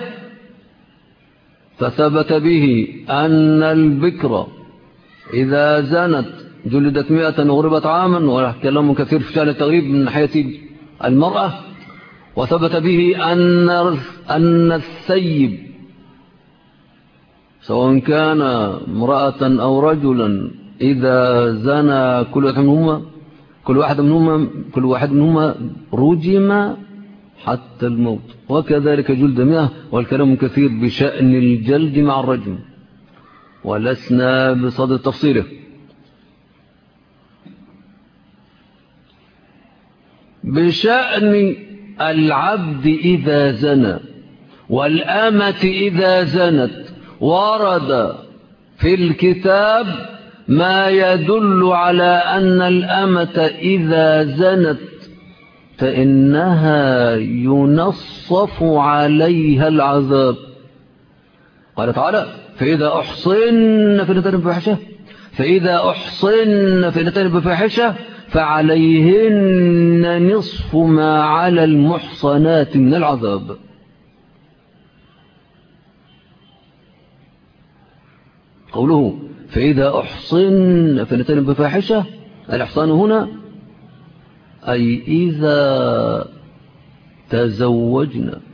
فثبت به أن البكر إذا زنت جلدت 100 وغربت عاما، وكلام كثير في شأن التغريب من ناحية المرأة. وثبت به أن الثيب سواء كان امرأة أو رجلا إذا زنى كل واحد منهما رجم حتى الموت، وكذلك جلد 100. والكلام كثير بشأن الجلد مع الرجم ولسنا بصدد تفصيله. بشأن العبد إذا زنى والأمة إذا زنت ورد في الكتاب ما يدل على أن الأمة إذا زنت فإنها ينصف عليها العذاب. قال تعالى: فإذا أحصن فإذا بفاحشة فعليهن نصف ما على المحصنات من العذاب. قوله فإذا أحصن بفاحشة، الإحصان هنا أي إذا تزوجنا،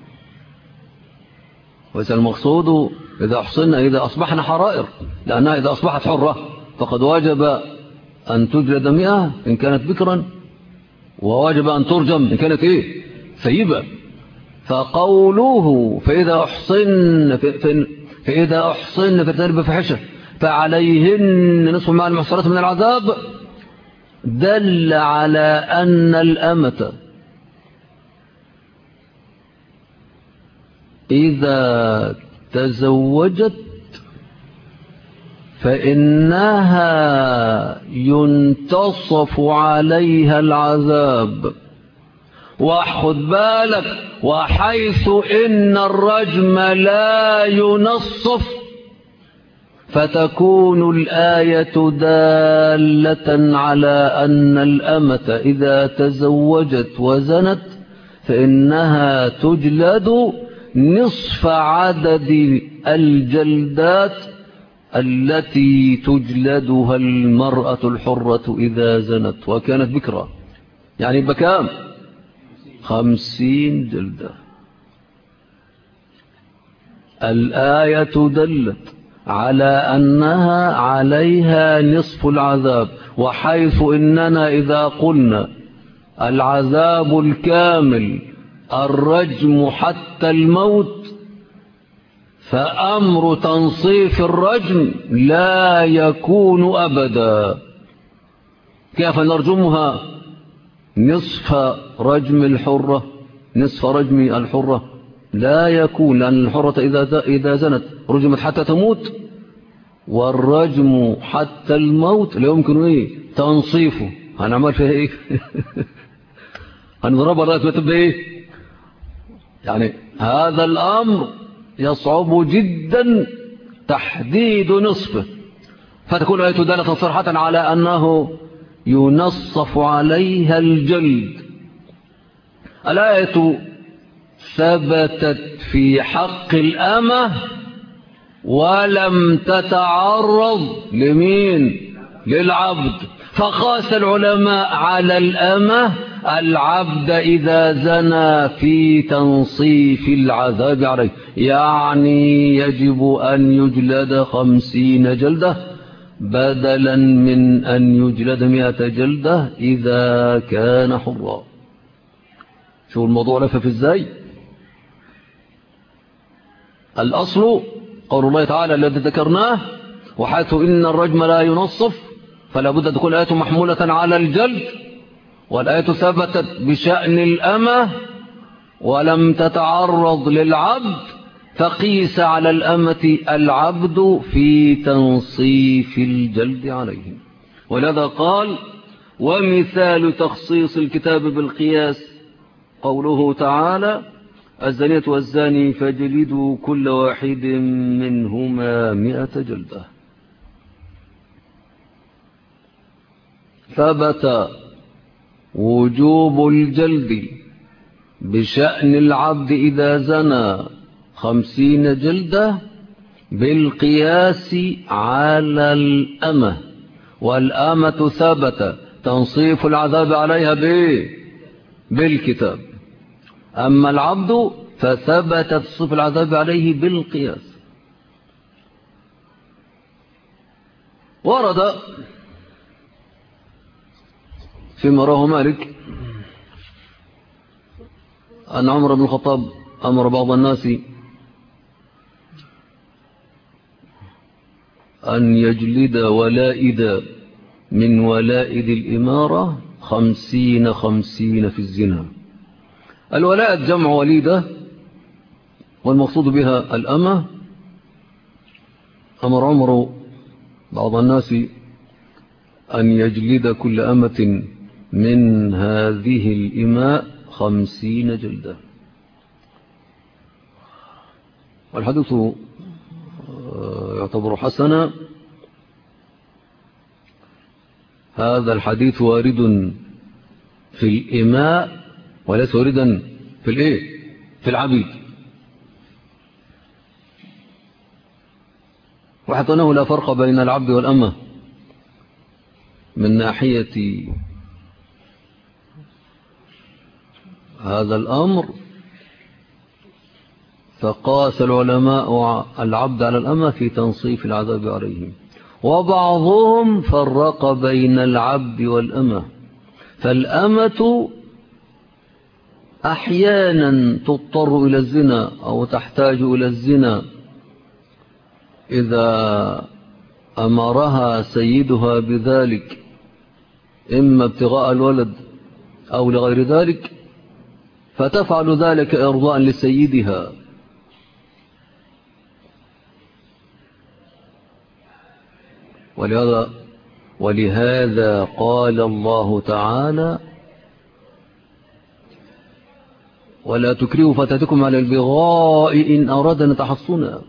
وإذا المقصود إذا أحصنا إذا أصبحنا حرائر، لأنها إذا أصبحت حرة فقد واجب أن تجلد 100 إن كانت بكرا، وواجب أن ترجم إن كانت ثيبة. فقوله فإذا أحصن بفاحشة فعليهن نصف ما على المحصنات من العذاب دل على أن الأمة إذا تزوجت فإنها ينتصف عليها العذاب. واخد بالك، وحيث إن الرجم لا ينصف فتكون الآية دالة على أن الأمة إذا تزوجت وزنت فإنها تجلد نصف عدد الجلدات التي تجلدها المرأة الحرة إذا زنت وكانت بكرة. يعني بكام؟ 50 جلدة. الآية دلت على أنها عليها نصف العذاب، وحيث إننا إذا قلنا العذاب الكامل الرجم حتى الموت، فأمر تنصيف الرجم لا يكون أبدا. كيف نرجمها؟ نصف رجم الحرة، نصف رجم الحرة لا يكون، لأن الحرة إذا زنت رجمت حتى تموت، والرجم حتى الموت لا يمكن تنصيفه. هنعمل فيها ايه؟ هنضربها لغاية ما تبقى ايه؟ يعني هذا الأمر يصعب جدا تحديد نصفه، فتكون آية دالة صرحة على أنه ينصف عليها الجلد. الآية ثبتت في حق الأمة ولم تتعرض لمين؟ للعبد. فقاس العلماء على الأمة العبد إذا زنى في تنصيف العذاب عليه، يعني يجب أن يجلد 50 جلدة بدلا من أن يجلد 100 جلدة إذا كان حرا. شو الموضوع لفف ازاي؟ الأصل قول الله تعالى الذي ذكرناه، وحيث إن الرجم لا ينصف فلا بد أن تكون الآية محمولة على الجلد، والآية ثبتت بشأن الأمة ولم تتعرض للعبد، فقيس على الأمة العبد في تنصيف الجلد عليهم. ولذا قال ومثال تخصيص الكتاب بالقياس قوله تعالى الزانية والزاني فاجلدوا كل واحد منهما 100 جلدة. ثبت وجوب الجلد بشأن العبد إذا زنى 50 جلدة بالقياس على الأمة، والأمة ثبت تنصيف العذاب عليها بالكتاب، أما العبد فثبت تصف العذاب عليه بالقياس. ورد فيما رواه مالك أن عمر بن الخطاب أمر بعض الناس أن يجلد ولائد من ولائد الإمارة 50 في الزنا. الولائد جمع وليدة، والمقصود بها الأمة. أمر عمر بعض الناس أن يجلد كل أمة من هذه الإماء 50 جلدة. والحديث يعتبر حسنا. هذا الحديث وارد في الإماء وليس واردا في العبيد، وحتى أنه لا فرق بين العبد والأمة من ناحية هذا الأمر، فقاس العلماء العبد على الأمة في تنصيف العذاب عليهم، وبعضهم فرق بين العبد والأمة. فالأمة أحيانا تضطر إلى الزنا أو تحتاج إلى الزنا إذا أمرها سيدها بذلك، إما ابتغاء الولد أو لغير ذلك، فتفعل ذلك إرضاء لسيدها. ولهذا قال الله تعالى ولا تكرهوا فتاتكم على البغاء إن أرادنا تحصنا.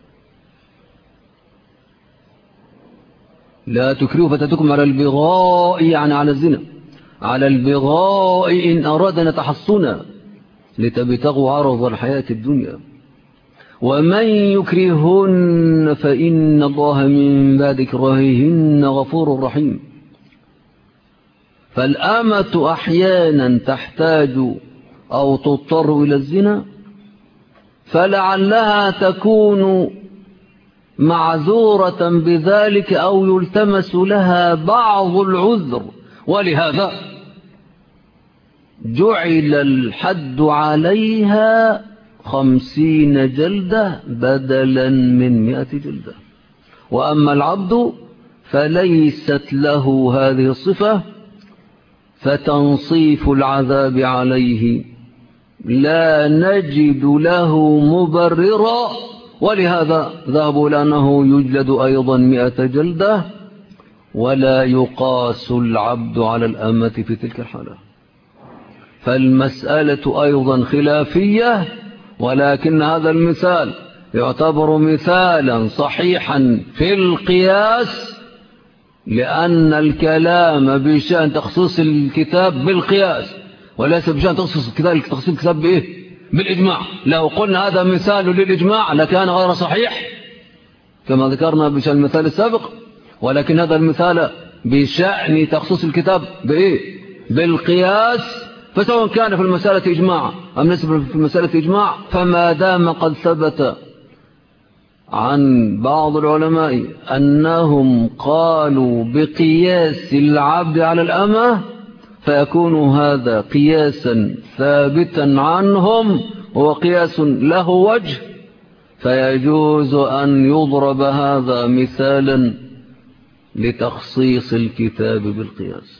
لا تكرهوا فتاتكم على البغاء يعني على الزنا، على البغاء إن أرادنا تحصنا لتبتغوا عرض الحياة الدنيا ومن يكرهن فإن الله من بعد كراههن غفور رحيم. فالأمة أحيانا تحتاج أو تضطر إلى الزنا فلعلها تكون معذورة بذلك أو يلتمس لها بعض العذر، ولهذا جعل الحد عليها 50 جلدة بدلا من 100 جلدة. وأما العبد فليست له هذه الصفة فتنصيف العذاب عليه لا نجد له مبررا، ولهذا ذهبوا لأنه يجلد أيضا 100 جلدة ولا يقاس العبد على الأمة في تلك الحالة. فالمسألة أيضا خلافية، ولكن هذا المثال يعتبر مثالا صحيحا في القياس، لأن الكلام بشأن تخصيص الكتاب بالقياس وليس بشأن تخصيص الكتاب بإيه؟ بالإجماع. لو قلنا هذا مثال للإجماع لكان غير صحيح كما ذكرنا بشأن المثال السابق، ولكن هذا المثال بشأن تخصيص الكتاب بإيه؟ بالقياس. فسواء كان في المسألة إجماع أم ليس في المسألة إجماع، فما دام قد ثبت عن بعض العلماء أنهم قالوا بقياس العبد على الأمة فيكون هذا قياسا ثابتا عنهم وقياس له وجه، فيجوز أن يضرب هذا مثالا لتخصيص الكتاب بالقياس.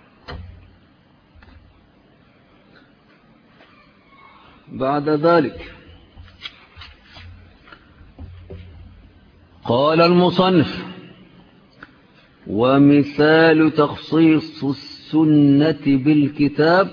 بعد ذلك قال المصنف ومثال تخصيص السنة بالكتاب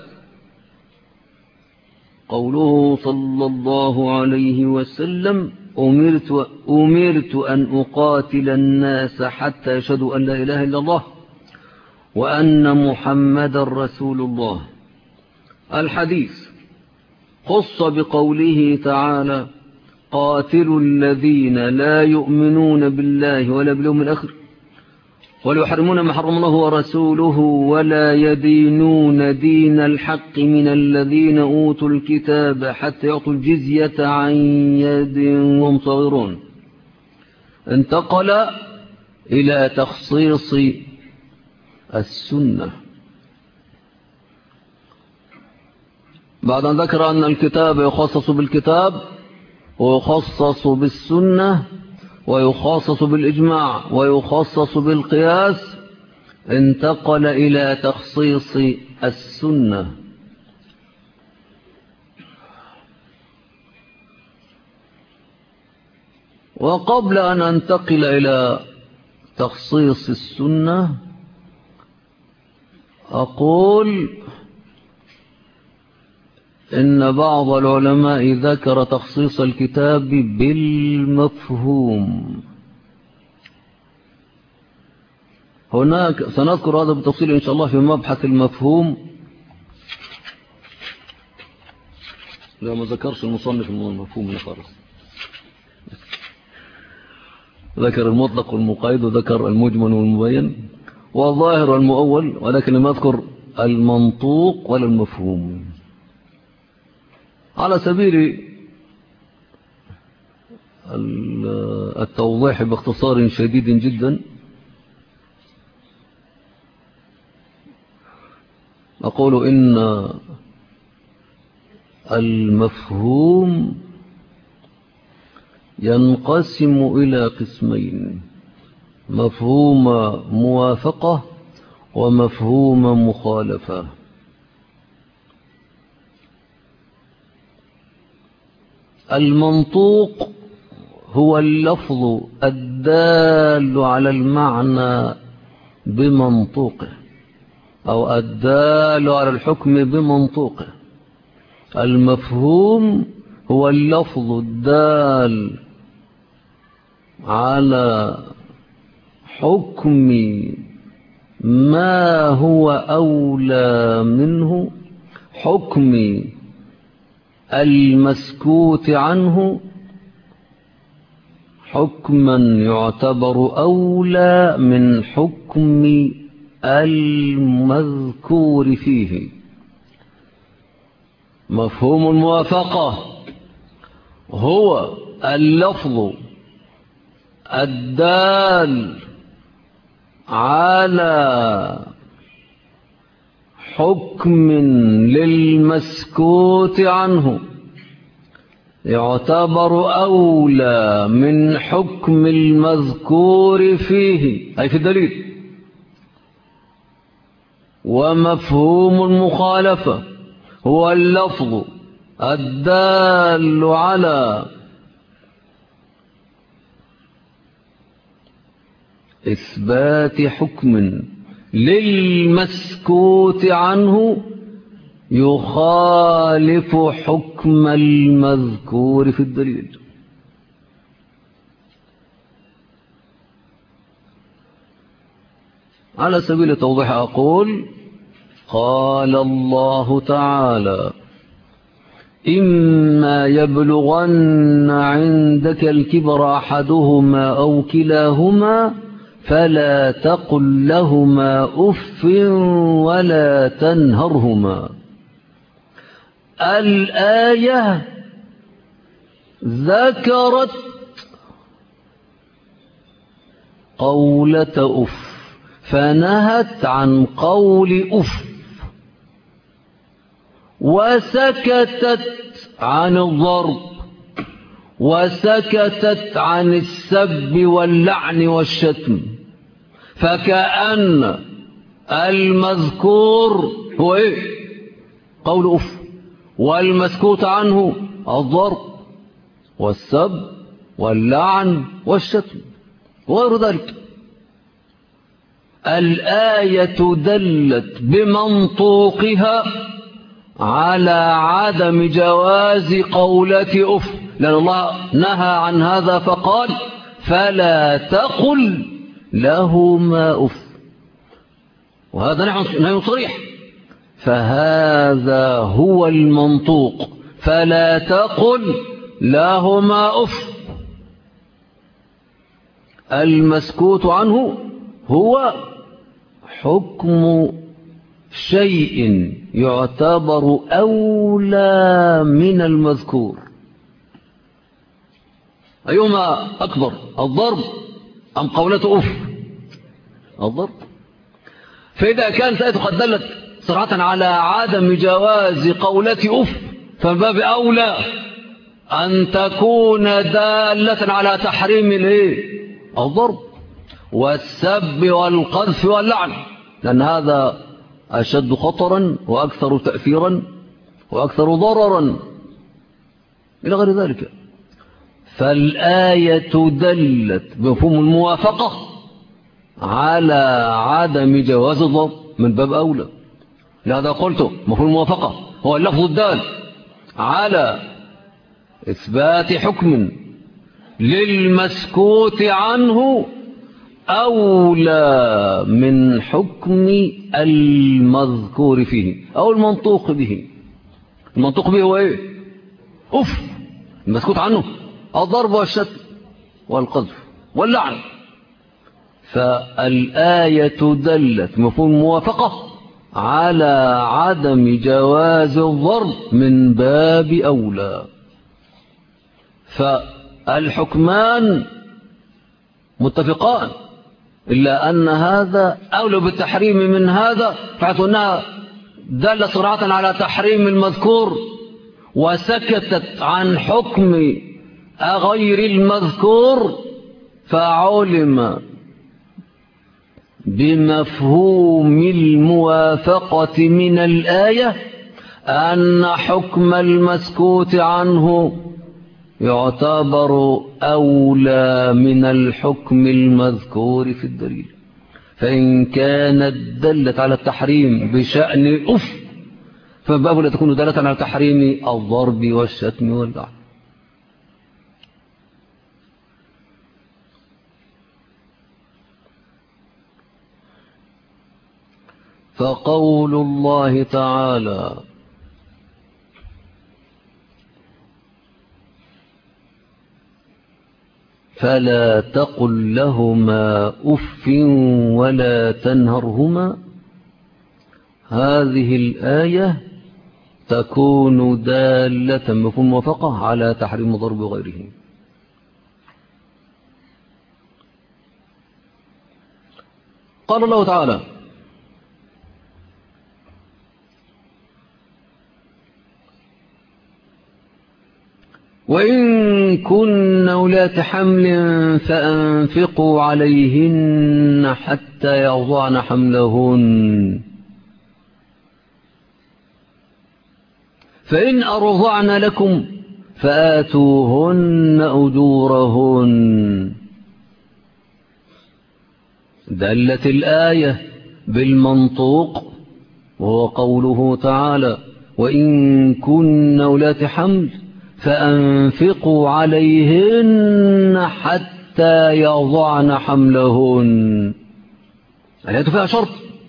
قوله صلى الله عليه وسلم أمرت أن أقاتل الناس حتى يشهدوا أن لا إله إلا الله وأن محمد رسول الله. الحديث خص بقوله تعالى قاتلوا الذين لا يؤمنون بالله ولا باليوم الآخر ولا يحرمون ما حرم الله ورسوله ولا يدينون دين الحق من الذين أوتوا الكتاب حتى يعطوا الجزية عن يد وهم صغيرون. انتقل إلى تخصيص السنة بعد أن ذكر أن الكتاب يخصص بالكتاب ويخصص بالسنة ويخصص بالإجماع ويخصص بالقياس. انتقل إلى تخصيص السنة. وقبل أن أنتقل إلى تخصيص السنة أقول إن بعض العلماء ذكر تخصيص الكتاب بالمفهوم. هناك سنذكر هذا بالتفصيل إن شاء الله في مبحث المفهوم. لا ما ذكرش المصنف المفهوم خالص، ذكر المطلق والمقيد وذكر المجمل والمبين والظاهر والمؤول، ولكن لم يذكر المنطوق ولا المفهوم. على سبيل التوضيح باختصار شديد جدا أقول إن المفهوم ينقسم إلى قسمين: مفهوم موافقة ومفهوم مخالفة. المنطوق هو اللفظ الدال على المعنى بمنطوقه أو الدال على الحكم بمنطوقه. المفهوم هو اللفظ الدال على حكم ما هو أولى منه، حكم المسكوت عنه، حكما يعتبر أولى من حكم المذكور فيه. مفهوم الموافقة هو اللفظ الدال على حكم للمسكوت عنه يعتبر أولى من حكم المذكور فيه، أي في الدليل. ومفهوم المخالفة هو اللفظ الدال على إثبات حكم للمسكوت عنه يخالف حكم المذكور في الدليل. على سبيل التوضيح أقول: قال الله تعالى: إما يبلغن عندك الكبر أحدهما أو كلاهما فلا تقل لهما أف ولا تنهرهما. الآية ذكرت قولة أف فنهت عن قول أف، وسكتت عن الضرب، وسكتت عن السب واللعن والشتم، فكأن المذكور هو إيه؟ قول أف، والمسكوت عنه الضرب والسب واللعن والشتم وغير ذلك. الآية دلت بمنطوقها على عدم جواز قولة أف، لأن الله نهى عن هذا فقال: فلا تقل لهما أف، وهذا نهي صريح، فهذا هو المنطوق: فلا تقل لهما أف. المسكوت عنه هو حكم شيء يعتبر أولى من المذكور. أيهما أكبر، الضرب أم قولة أف؟ الضرب. فإذا كانت الآية قد دلت صراحة على عدم جواز قولة أف، فمن باب أولى أن تكون دالة على تحريم الضرب والسب والقذف واللعن، لأن هذا أشد خطرا وأكثر تأثيرا وأكثر ضررا إلى غير ذلك. فالآية دلت بمفهوم الموافقة على عدم جواز الضرب من باب أولى. لهذا قلت مفهوم الموافقة هو اللفظ الدال على إثبات حكم للمسكوت عنه أولى من حكم المذكور فيه أو المنطوق به. المنطوق به هو إيه؟ أف. المسكوت عنه الضرب والشتم والقذف واللعن. فالآية دلت مفهوم الموافقة على عدم جواز الضرب من باب أولى. فالحكمان متفقان، إلا أن هذا أولى بالتحريم من هذا، فحيث أنها دل صراحة على تحريم المذكور وسكتت عن حكم غير المذكور، فعلم بمفهوم الموافقة من الآية أن حكم المسكوت عنه يعتبر أولى من الحكم المذكور في الدليل. فإن كانت دلت على التحريم بشأن فباب لا تكون دلت على تحريم الضرب والشتم واللعن. فقول الله تعالى فلا تقل لهما أف ولا تنهرهما، هذه الآية تكون دالة مفهوم موافقة على تحريم ضرب غيره. قال الله تعالى وإن كن أولات حمل فأنفقوا عليهن حتى يضعن حملهن فإن أرضعن لكم فآتوهن أجورهن. دلت الآية بالمنطوق وهو قوله تعالى وإن كن أولات حمل فأنفقوا عليهن حتى يضعن حملهن. الآية فيها شرط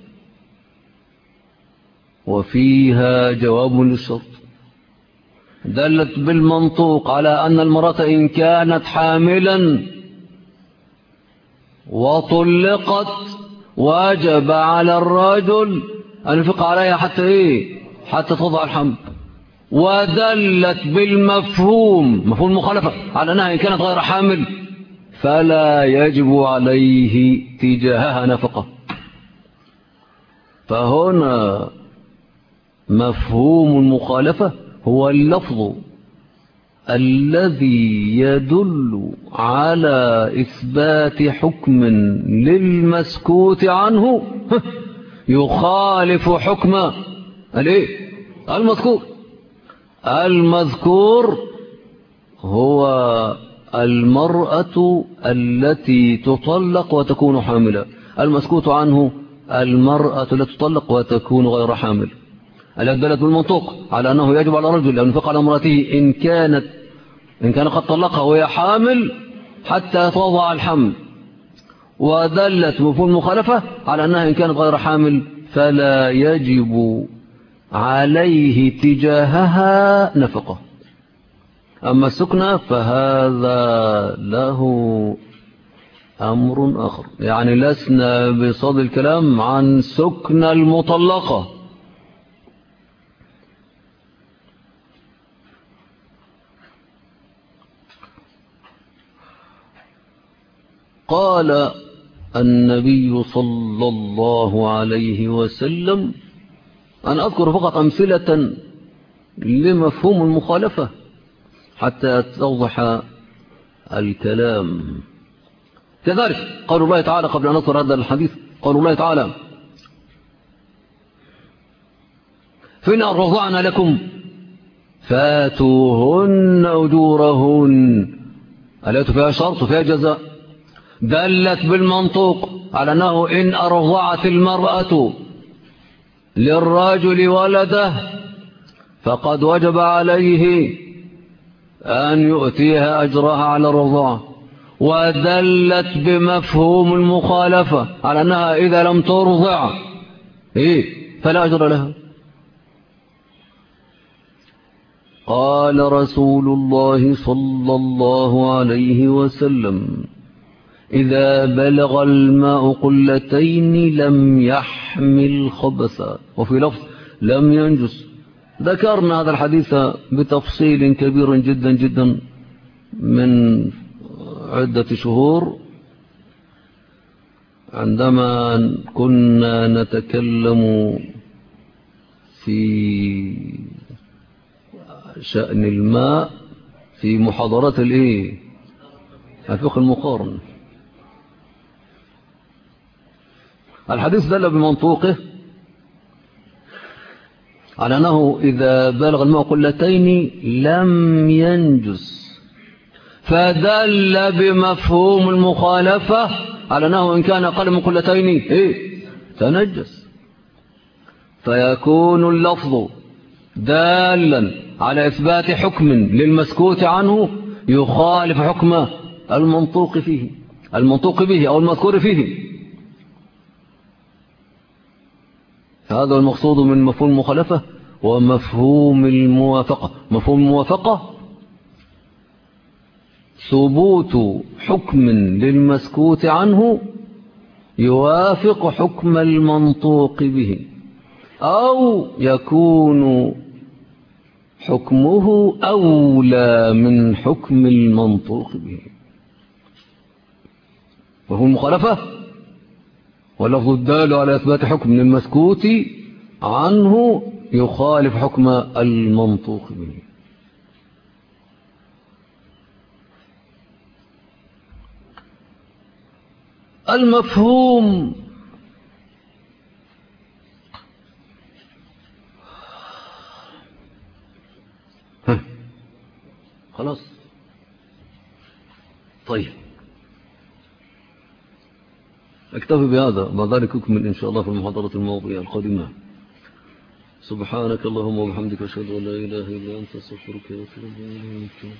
وفيها جواب للشرط. دلت بالمنطوق على أن المرأة إن كانت حاملا وطلقت واجب على الرجل أن ينفق عليها حتى تضع الحمل. ودلت بالمفهوم مفهوم المخالفة على أنها إن كانت غير حامل فلا يجب عليه تجاهها نفقة. فهنا مفهوم المخالفة هو اللفظ الذي يدل على إثبات حكم للمسكوت عنه يخالف حكم المذكور هو المرأة التي تطلق وتكون حاملة. المسكوت عنه المرأة التي تطلق وتكون غير حامل. الدلت بالمنطوق على أنه يجب على الرجل أن ينفق على امرأته إن كان قد طلقها وهي حامل حتى تضع الحمل. ودلت مفهوم المخالفة على أنها إن كانت غير حامل فلا يجب عليه تجاهها نفقة. أما السكنى فهذا له أمر آخر، يعني لسنا بصدد الكلام عن سكنى المطلقة. قال النبي صلى الله عليه وسلم، أنا أذكر فقط أمثلة لمفهوم المخالفة حتى توضح الكلام. كذلك قول الله تعالى قبل أن نذكر هذا الحديث، قول الله تعالى فإن أرضعن لكم فاتوهن أجورهن. الآية فيها شرط وفيها جزاء. دلت بالمنطوق على أنه إن أرضعت المرأة للرجل ولده فقد وجب عليه أن يؤتيها أجرها على الرضاعة. ودلت بمفهوم المخالفة على أنها إذا لم ترضع فلا أجر لها. قال رسول الله صلى الله عليه وسلم إذا بلغ الماء قلتين لم يحمل خبثا، وفي لفظ لم ينجس. ذكرنا هذا الحديث بتفصيل كبير جدا جدا من عدة شهور عندما كنا نتكلم في شأن الماء في محاضرات الفقه المقارن. الحديث دل بمنطوقه على أنه إذا بلغ الماء قلتين لم ينجس. فدل بمفهوم المخالفة على أنه إن كان أقل من قلتين تنجس، فيكون اللفظ دالا على إثبات حكم للمسكوت عنه يخالف حكم المنطوق به أو المذكور فيه. هذا المقصود من مفهوم المخالفة ومفهوم الموافقة. مفهوم الموافقة ثبوت حكم للمسكوت عنه يوافق حكم المنطوق به، أو يكون حكمه أولى من حكم المنطوق به. وهو المخالفة واللفظ الدال على إثبات حكم للمسكوت عنه يخالف حكم المنطوق به. المفهوم خلاص. طيب اكتفي بهذا، بعد ذلك أكمل إن شاء الله في المحاضرة الموضوعية القادمة. سبحانك اللهم وبحمدك أشهد أن لا إله إلا أنت أستغفرك وأتوب إليك.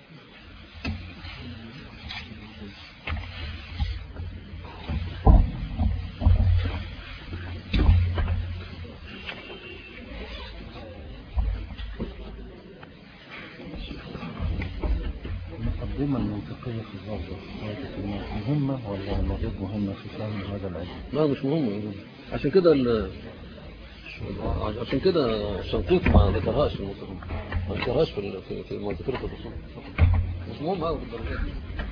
المقدمة المنطقية في الظاهر مهمة ولا غير مهمة في فهم هذا العلم؟ لا مش مهمة. عشان كده شنقيط ما ذكرهاش في ما ذكرهاش في ما ذكرته في الرسول. مش مهم هذا بالدرجات.